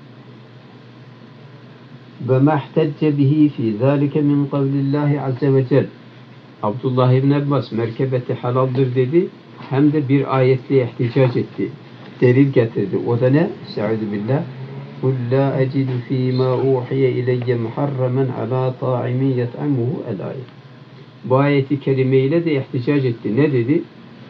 ve mahtecce bihi fi zalike min kavlillahi azze ve cel. Abdullah ibn Abbas merkebeti halaldir dedi. Hem de bir ayetle ihticac etti. Delil getirdi. O da ne? Estaizu billah. قُلْ لَا أَجِدُ ف۪ي مَا اُوحِيَ اِلَيَّ مُحَرَّمًا عَلَى طَاعِمٍ يَطْعَمُهُ el-ayet. Bu ayeti kerimeyle de ihticac etti. Ne dedi?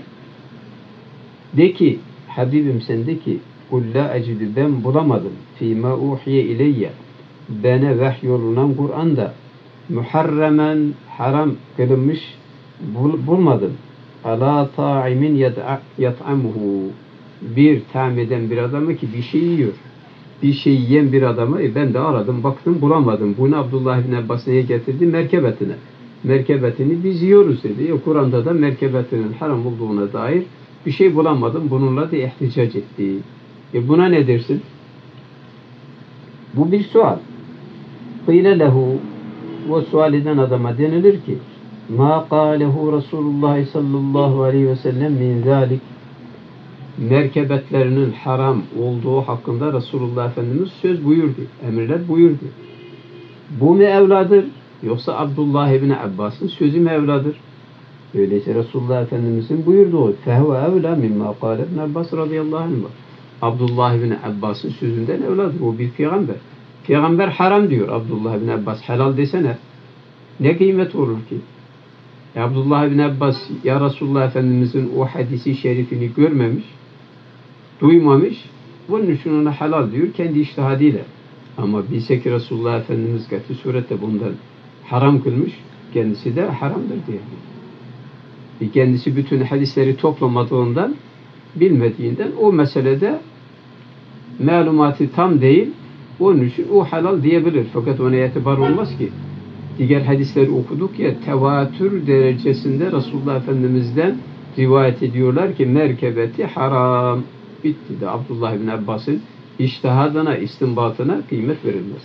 De ki, Habibim sen de ki, قُلْ لَا أَجِدُ ben bulamadım. ف۪ي مَا اُوحِيَ اِلَيَّ bana vahyolunan Kur'an'da muharremen haram kılınmış bulmadım. Ala ta'imin yat'amuhu bir tam eden bir adamı ki bir şey yiyor. Bir şey yiyen bir adamı ben de aradım baktım bulamadım. Bunu Abdullah bin Abbas neye getirdi? Merkebetine. Merkebetini biz yiyoruz dedi. Kur'an'da da merkebetinin haram olduğuna dair bir şey bulamadım. Bununla da ihticac etti. Buna ne dersin? Bu bir sual. Kıyle lehu bu sual eden adama denilir ki ma kâlehu Resulullah sallallahu aleyhi ve sellem min zâlik merkebetlerinin haram olduğu hakkında Resulullah Efendimiz söz buyurdu. Emirler buyurdu. Bu mu evladır? Yoksa Abdullah ibn Abbas'ın sözü mü evladır? Öyleyse Resulullah Efendimiz'in buyurduğu fehve evla mimma kâle ibn Abbas radıyallahu anh. Abdullah ibn Abbas'ın sözünden evladır. O bir peygamber. Peygamber haram diyor Abdullah ibn Abbas. Helal desene. Ne kıymet olur ki? Abdullah ibn Abbas ya Resulullah Efendimiz'in o hadisi şerifini görmemiş, duymamış. Bunun için ona helal diyor kendi içtihadıyla. Ama bilse ki Resulullah Efendimiz katı surette bundan haram kılmış, kendisi de haramdır diye. Kendisi bütün hadisleri toplamadığından, bilmediğinden o meselede malumatı tam değil. Onun için o halal diyebilir. Fakat ona itibar olmaz ki. Diğer hadisleri okuduk ya tevatür derecesinde Resulullah Efendimiz'den rivayet ediyorlar ki merkebeti haram. Bitti de Abdullah bin Abbas'ın içtihadına, istinbatına kıymet verilmez.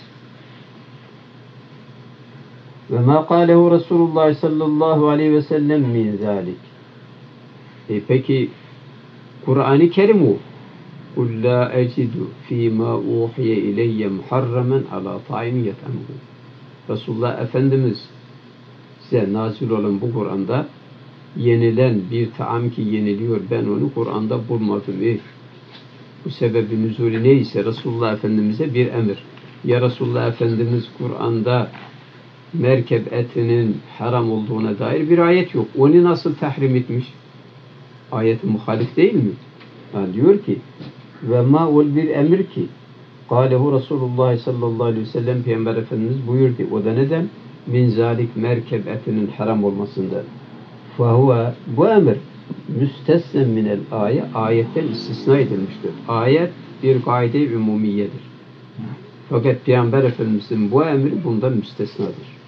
Ve ma kâlehu Resulullah sallallahu aleyhi ve sellem min zâlik. Peki Kur'an-ı Kerim o. قُلْ لَا أَجِدُ ف۪ي مَا اُوحِيَ اِلَيَّ مُحَرَّمًا عَلَى طَعِمٍ يَطْعَمُهُ. Resulullah Efendimiz size nazil olan bu Kur'an'da yenilen bir taam ki yeniliyor. Ben onu Kur'an'da bulmadım. Bu sebebin nüzulü neyse Resulullah Efendimiz'e bir emir. Ya Resulullah Efendimiz Kur'an'da merkep etinin haram olduğuna dair bir ayet yok. Onu nasıl tahrim etmiş? Ayet-i muhalif değil mi? Yani diyor ki ve ma ol bir emir ki kâlehu Resulullah sallallahu aleyhi ve sellem Peygamber Efendimiz buyurdu. O da neden? Min zalik merkep etinin haram olmasından. Fehuve bu emir müstesnem minel ayetten istisna edilmiştir. Ayet bir kaide-i umumiyedir. Fakat Peygamber Efendimiz'in bu emri bundan müstesnadır.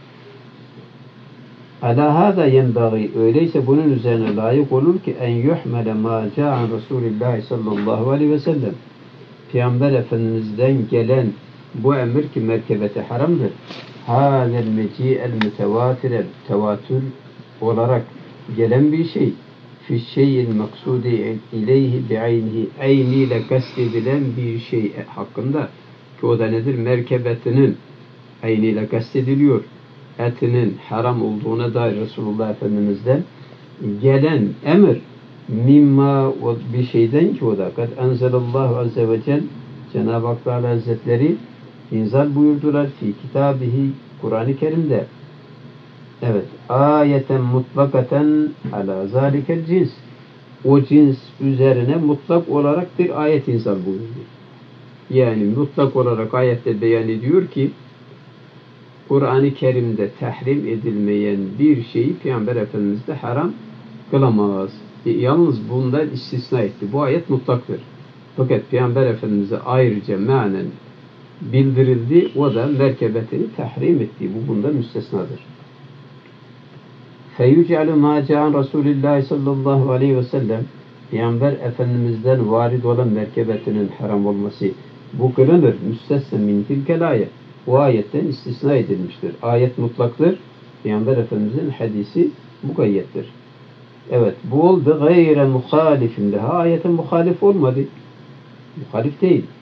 Ala hâzâ yenbâgî öyleyse bunun üzerine layık olur ki en yuhmele mâ câ'an Resulullah sallallahu aleyhi ve sellem Peygamber Efendimiz'den gelen bu emir ki merkebeti haramdır. Hâzel meci'el mütevâtirel tevatür olarak gelen bir şey. Fi şeyil maksudi ileyhi bi'aynihi ayniyle kastedilen bir şey hakkında ki o da nedir? Merkebetinin ayniyle kastediliyor. Etinin haram olduğuna dair Resulullah Efendimiz'den gelen emir mimma bir şeyden ki o da kad enzelallahu azze ve cel Cenab-ı Hak Teala Hazretleri inzal buyurdular fi kitabihi Kur'an-ı Kerim'de evet ayeten mutlakaten ala zalikel cins o cins üzerine mutlak olarak bir ayet inzal buyurdu. Yani mutlak olarak ayette beyan ediyor ki Kur'an-ı Kerim'de tahrim edilmeyen bir şeyi Peygamber Efendimiz de haram kılamaz. Yalnız bundan istisna etti. Bu ayet mutlaktır. Fakat Peygamber Efendimiz'e ayrıca manen bildirildi. O da merkebetini tahrim etti. Bu bundan müstesnadır. Feyuc'alu ma ca'an Resulullah sallallahu aleyhi ve sellem Peygamber Efendimiz'den varid olan merkebetinin haram olması bu kılınır. Müstesna min tilkel ayet. O ayetten istisna edilmiştir. Ayet mutlaktır. Peygamber Efendimiz'in hadisi mukayyettir. Evet, bu oldu gayre muhalifin leha. Ayete muhalif olmadı. Muhalif değil.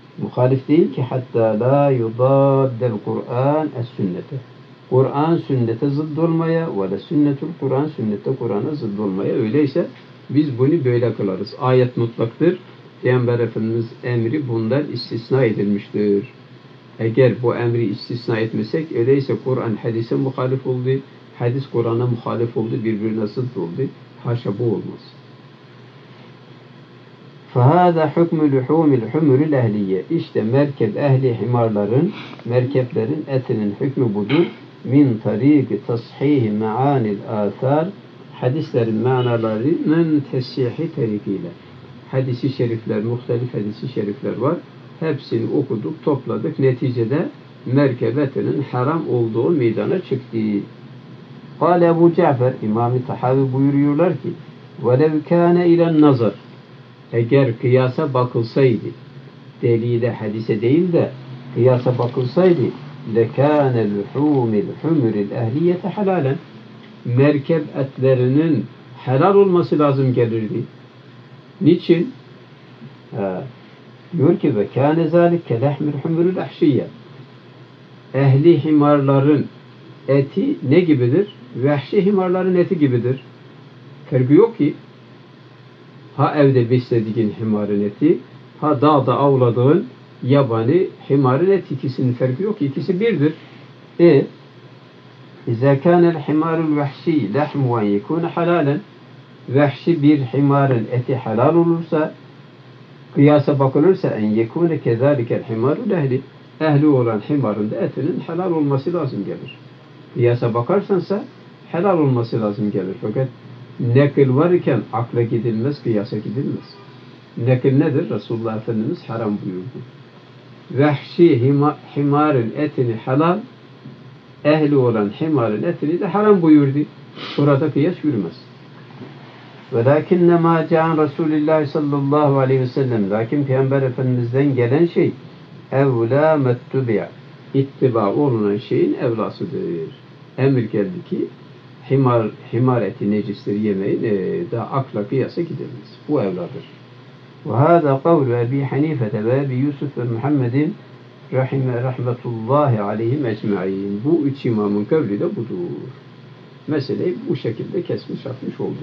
Muhalif değil ki hatta la yudaddel Kur'an es-sünnete. Kur'an sünnete zıdd olmaya ve de sünnetul Kur'an sünnete Kur'an'a zıdd olmaya. Öyleyse biz bunu böyle kılarız. Ayet mutlaktır. Peygamber Efendimiz emri bundan istisna edilmiştir. Eğer bu emri istisna etmesek öyleyse Kur'an hadise muhalif oldu. Hadis Kur'an'a muhalif oldu. Birbirine zıdd oldu. Haşa bu olmaz. فَهَذَا حُكْمُ لُحُومِ الْحُمُرِ الْاَهْلِيَّةِ İşte merkeplerin etinin hükmü budur. Min tariki tashihi me'anil âthâr hadislerin manalarının tesihi tarikiyle. Hadis-i şerifler, muhtelif hadis-i şerifler var. Hepsini okuduk, topladık. Neticede merkep etinin haram olduğu meydana çıktı. Kâle Ebu Cafer, İmam-ı Tahavi buyuruyorlar ki وَلَوْ كَانَ اِلَى النَّظَرِ Eğer kıyasa bakılsaydı, delile hadise değil de kıyasa bakılsaydı لَكَانَ لُحُومِ الْحُمُرِ الْاَهْلِيَّةَ حَلَالًا Merkep etlerinin helal olması lazım gelirdi. Niçin? Diyor ki وَكَانَ ذَٰلِكَ لَحْمِ الْحُمُرِ الْاَحْشِيَّةِ Ehli himarların eti ne gibidir? Vahşi himarların eti gibidir. Farkı yok ki. Ha evde beslediğin himarın eti, ha dağda avladığın yabani himarın eti, ikisinin farkı yok. İkisi birdir. İzâ kânel himârul vahşî lehmu en yekûne halâlen Vahşi bir himarın eti helal olursa, kıyasa bakılırsa en yekûne kezâlikel himârul ehli ehli olan himarın da etinin helal olması lazım gelir. Kıyasa bakarsansa helal olması lazım gelir. Fakat nekil var iken akla gidilmez, kıyasa gidilmez. Nekil nedir? Resulullah Efendimiz haram buyurdu. Vahşi himarın etini helal, ehli olan himarın etini de haram buyurdu. Burada kıyas yürümez. وَلَكِنَّ مَا جَعَنْ رَسُولِ اللّٰهِ sallallahu aleyhi ve sellem Lakin Peygamber Efendimiz'den gelen şey evlâ mettubi'a ittiba olunan şeyin evlasıdır. Emir geldi ki himar eti necistir yemeyin daha akla kıyasa gidilmez. Bu evladır. وَهَذَا قَوْلُ Ebi Hanifete ve Ebi Yusuf ve Muhammedin rahmetullahi aleyhim ecma'in. Bu üç imamın kavli de budur. Meseleyi bu şekilde kesmiş atmış oldu.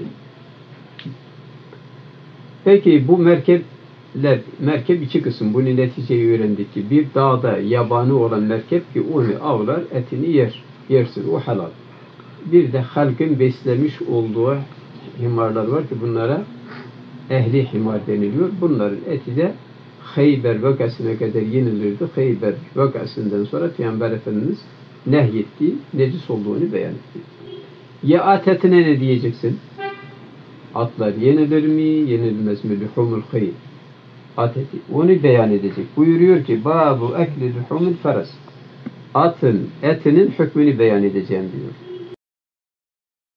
Peki bu merkep iki kısım. Bunu neticeyi öğrendik ki bir dağda yabani olan merkep ki onu avlar, etini yersin. O halal. Bir de halkın beslemiş olduğu himarlar var ki bunlara ehli himar deniliyor. Bunların eti de Hayber vakasına kadar yenilirdi. Hayber vakasından sonra Peygamber Efendimiz nehyetti, necis olduğunu beyan etti. Ya at etine ne diyeceksin? Atlar yenilir mi, yenilmez mi? Luhumul hayr. At eti. Onu beyan edecek. Buyuruyor ki Babu ekli luhumul feras. Atın etinin hükmünü beyan edeceğim diyor.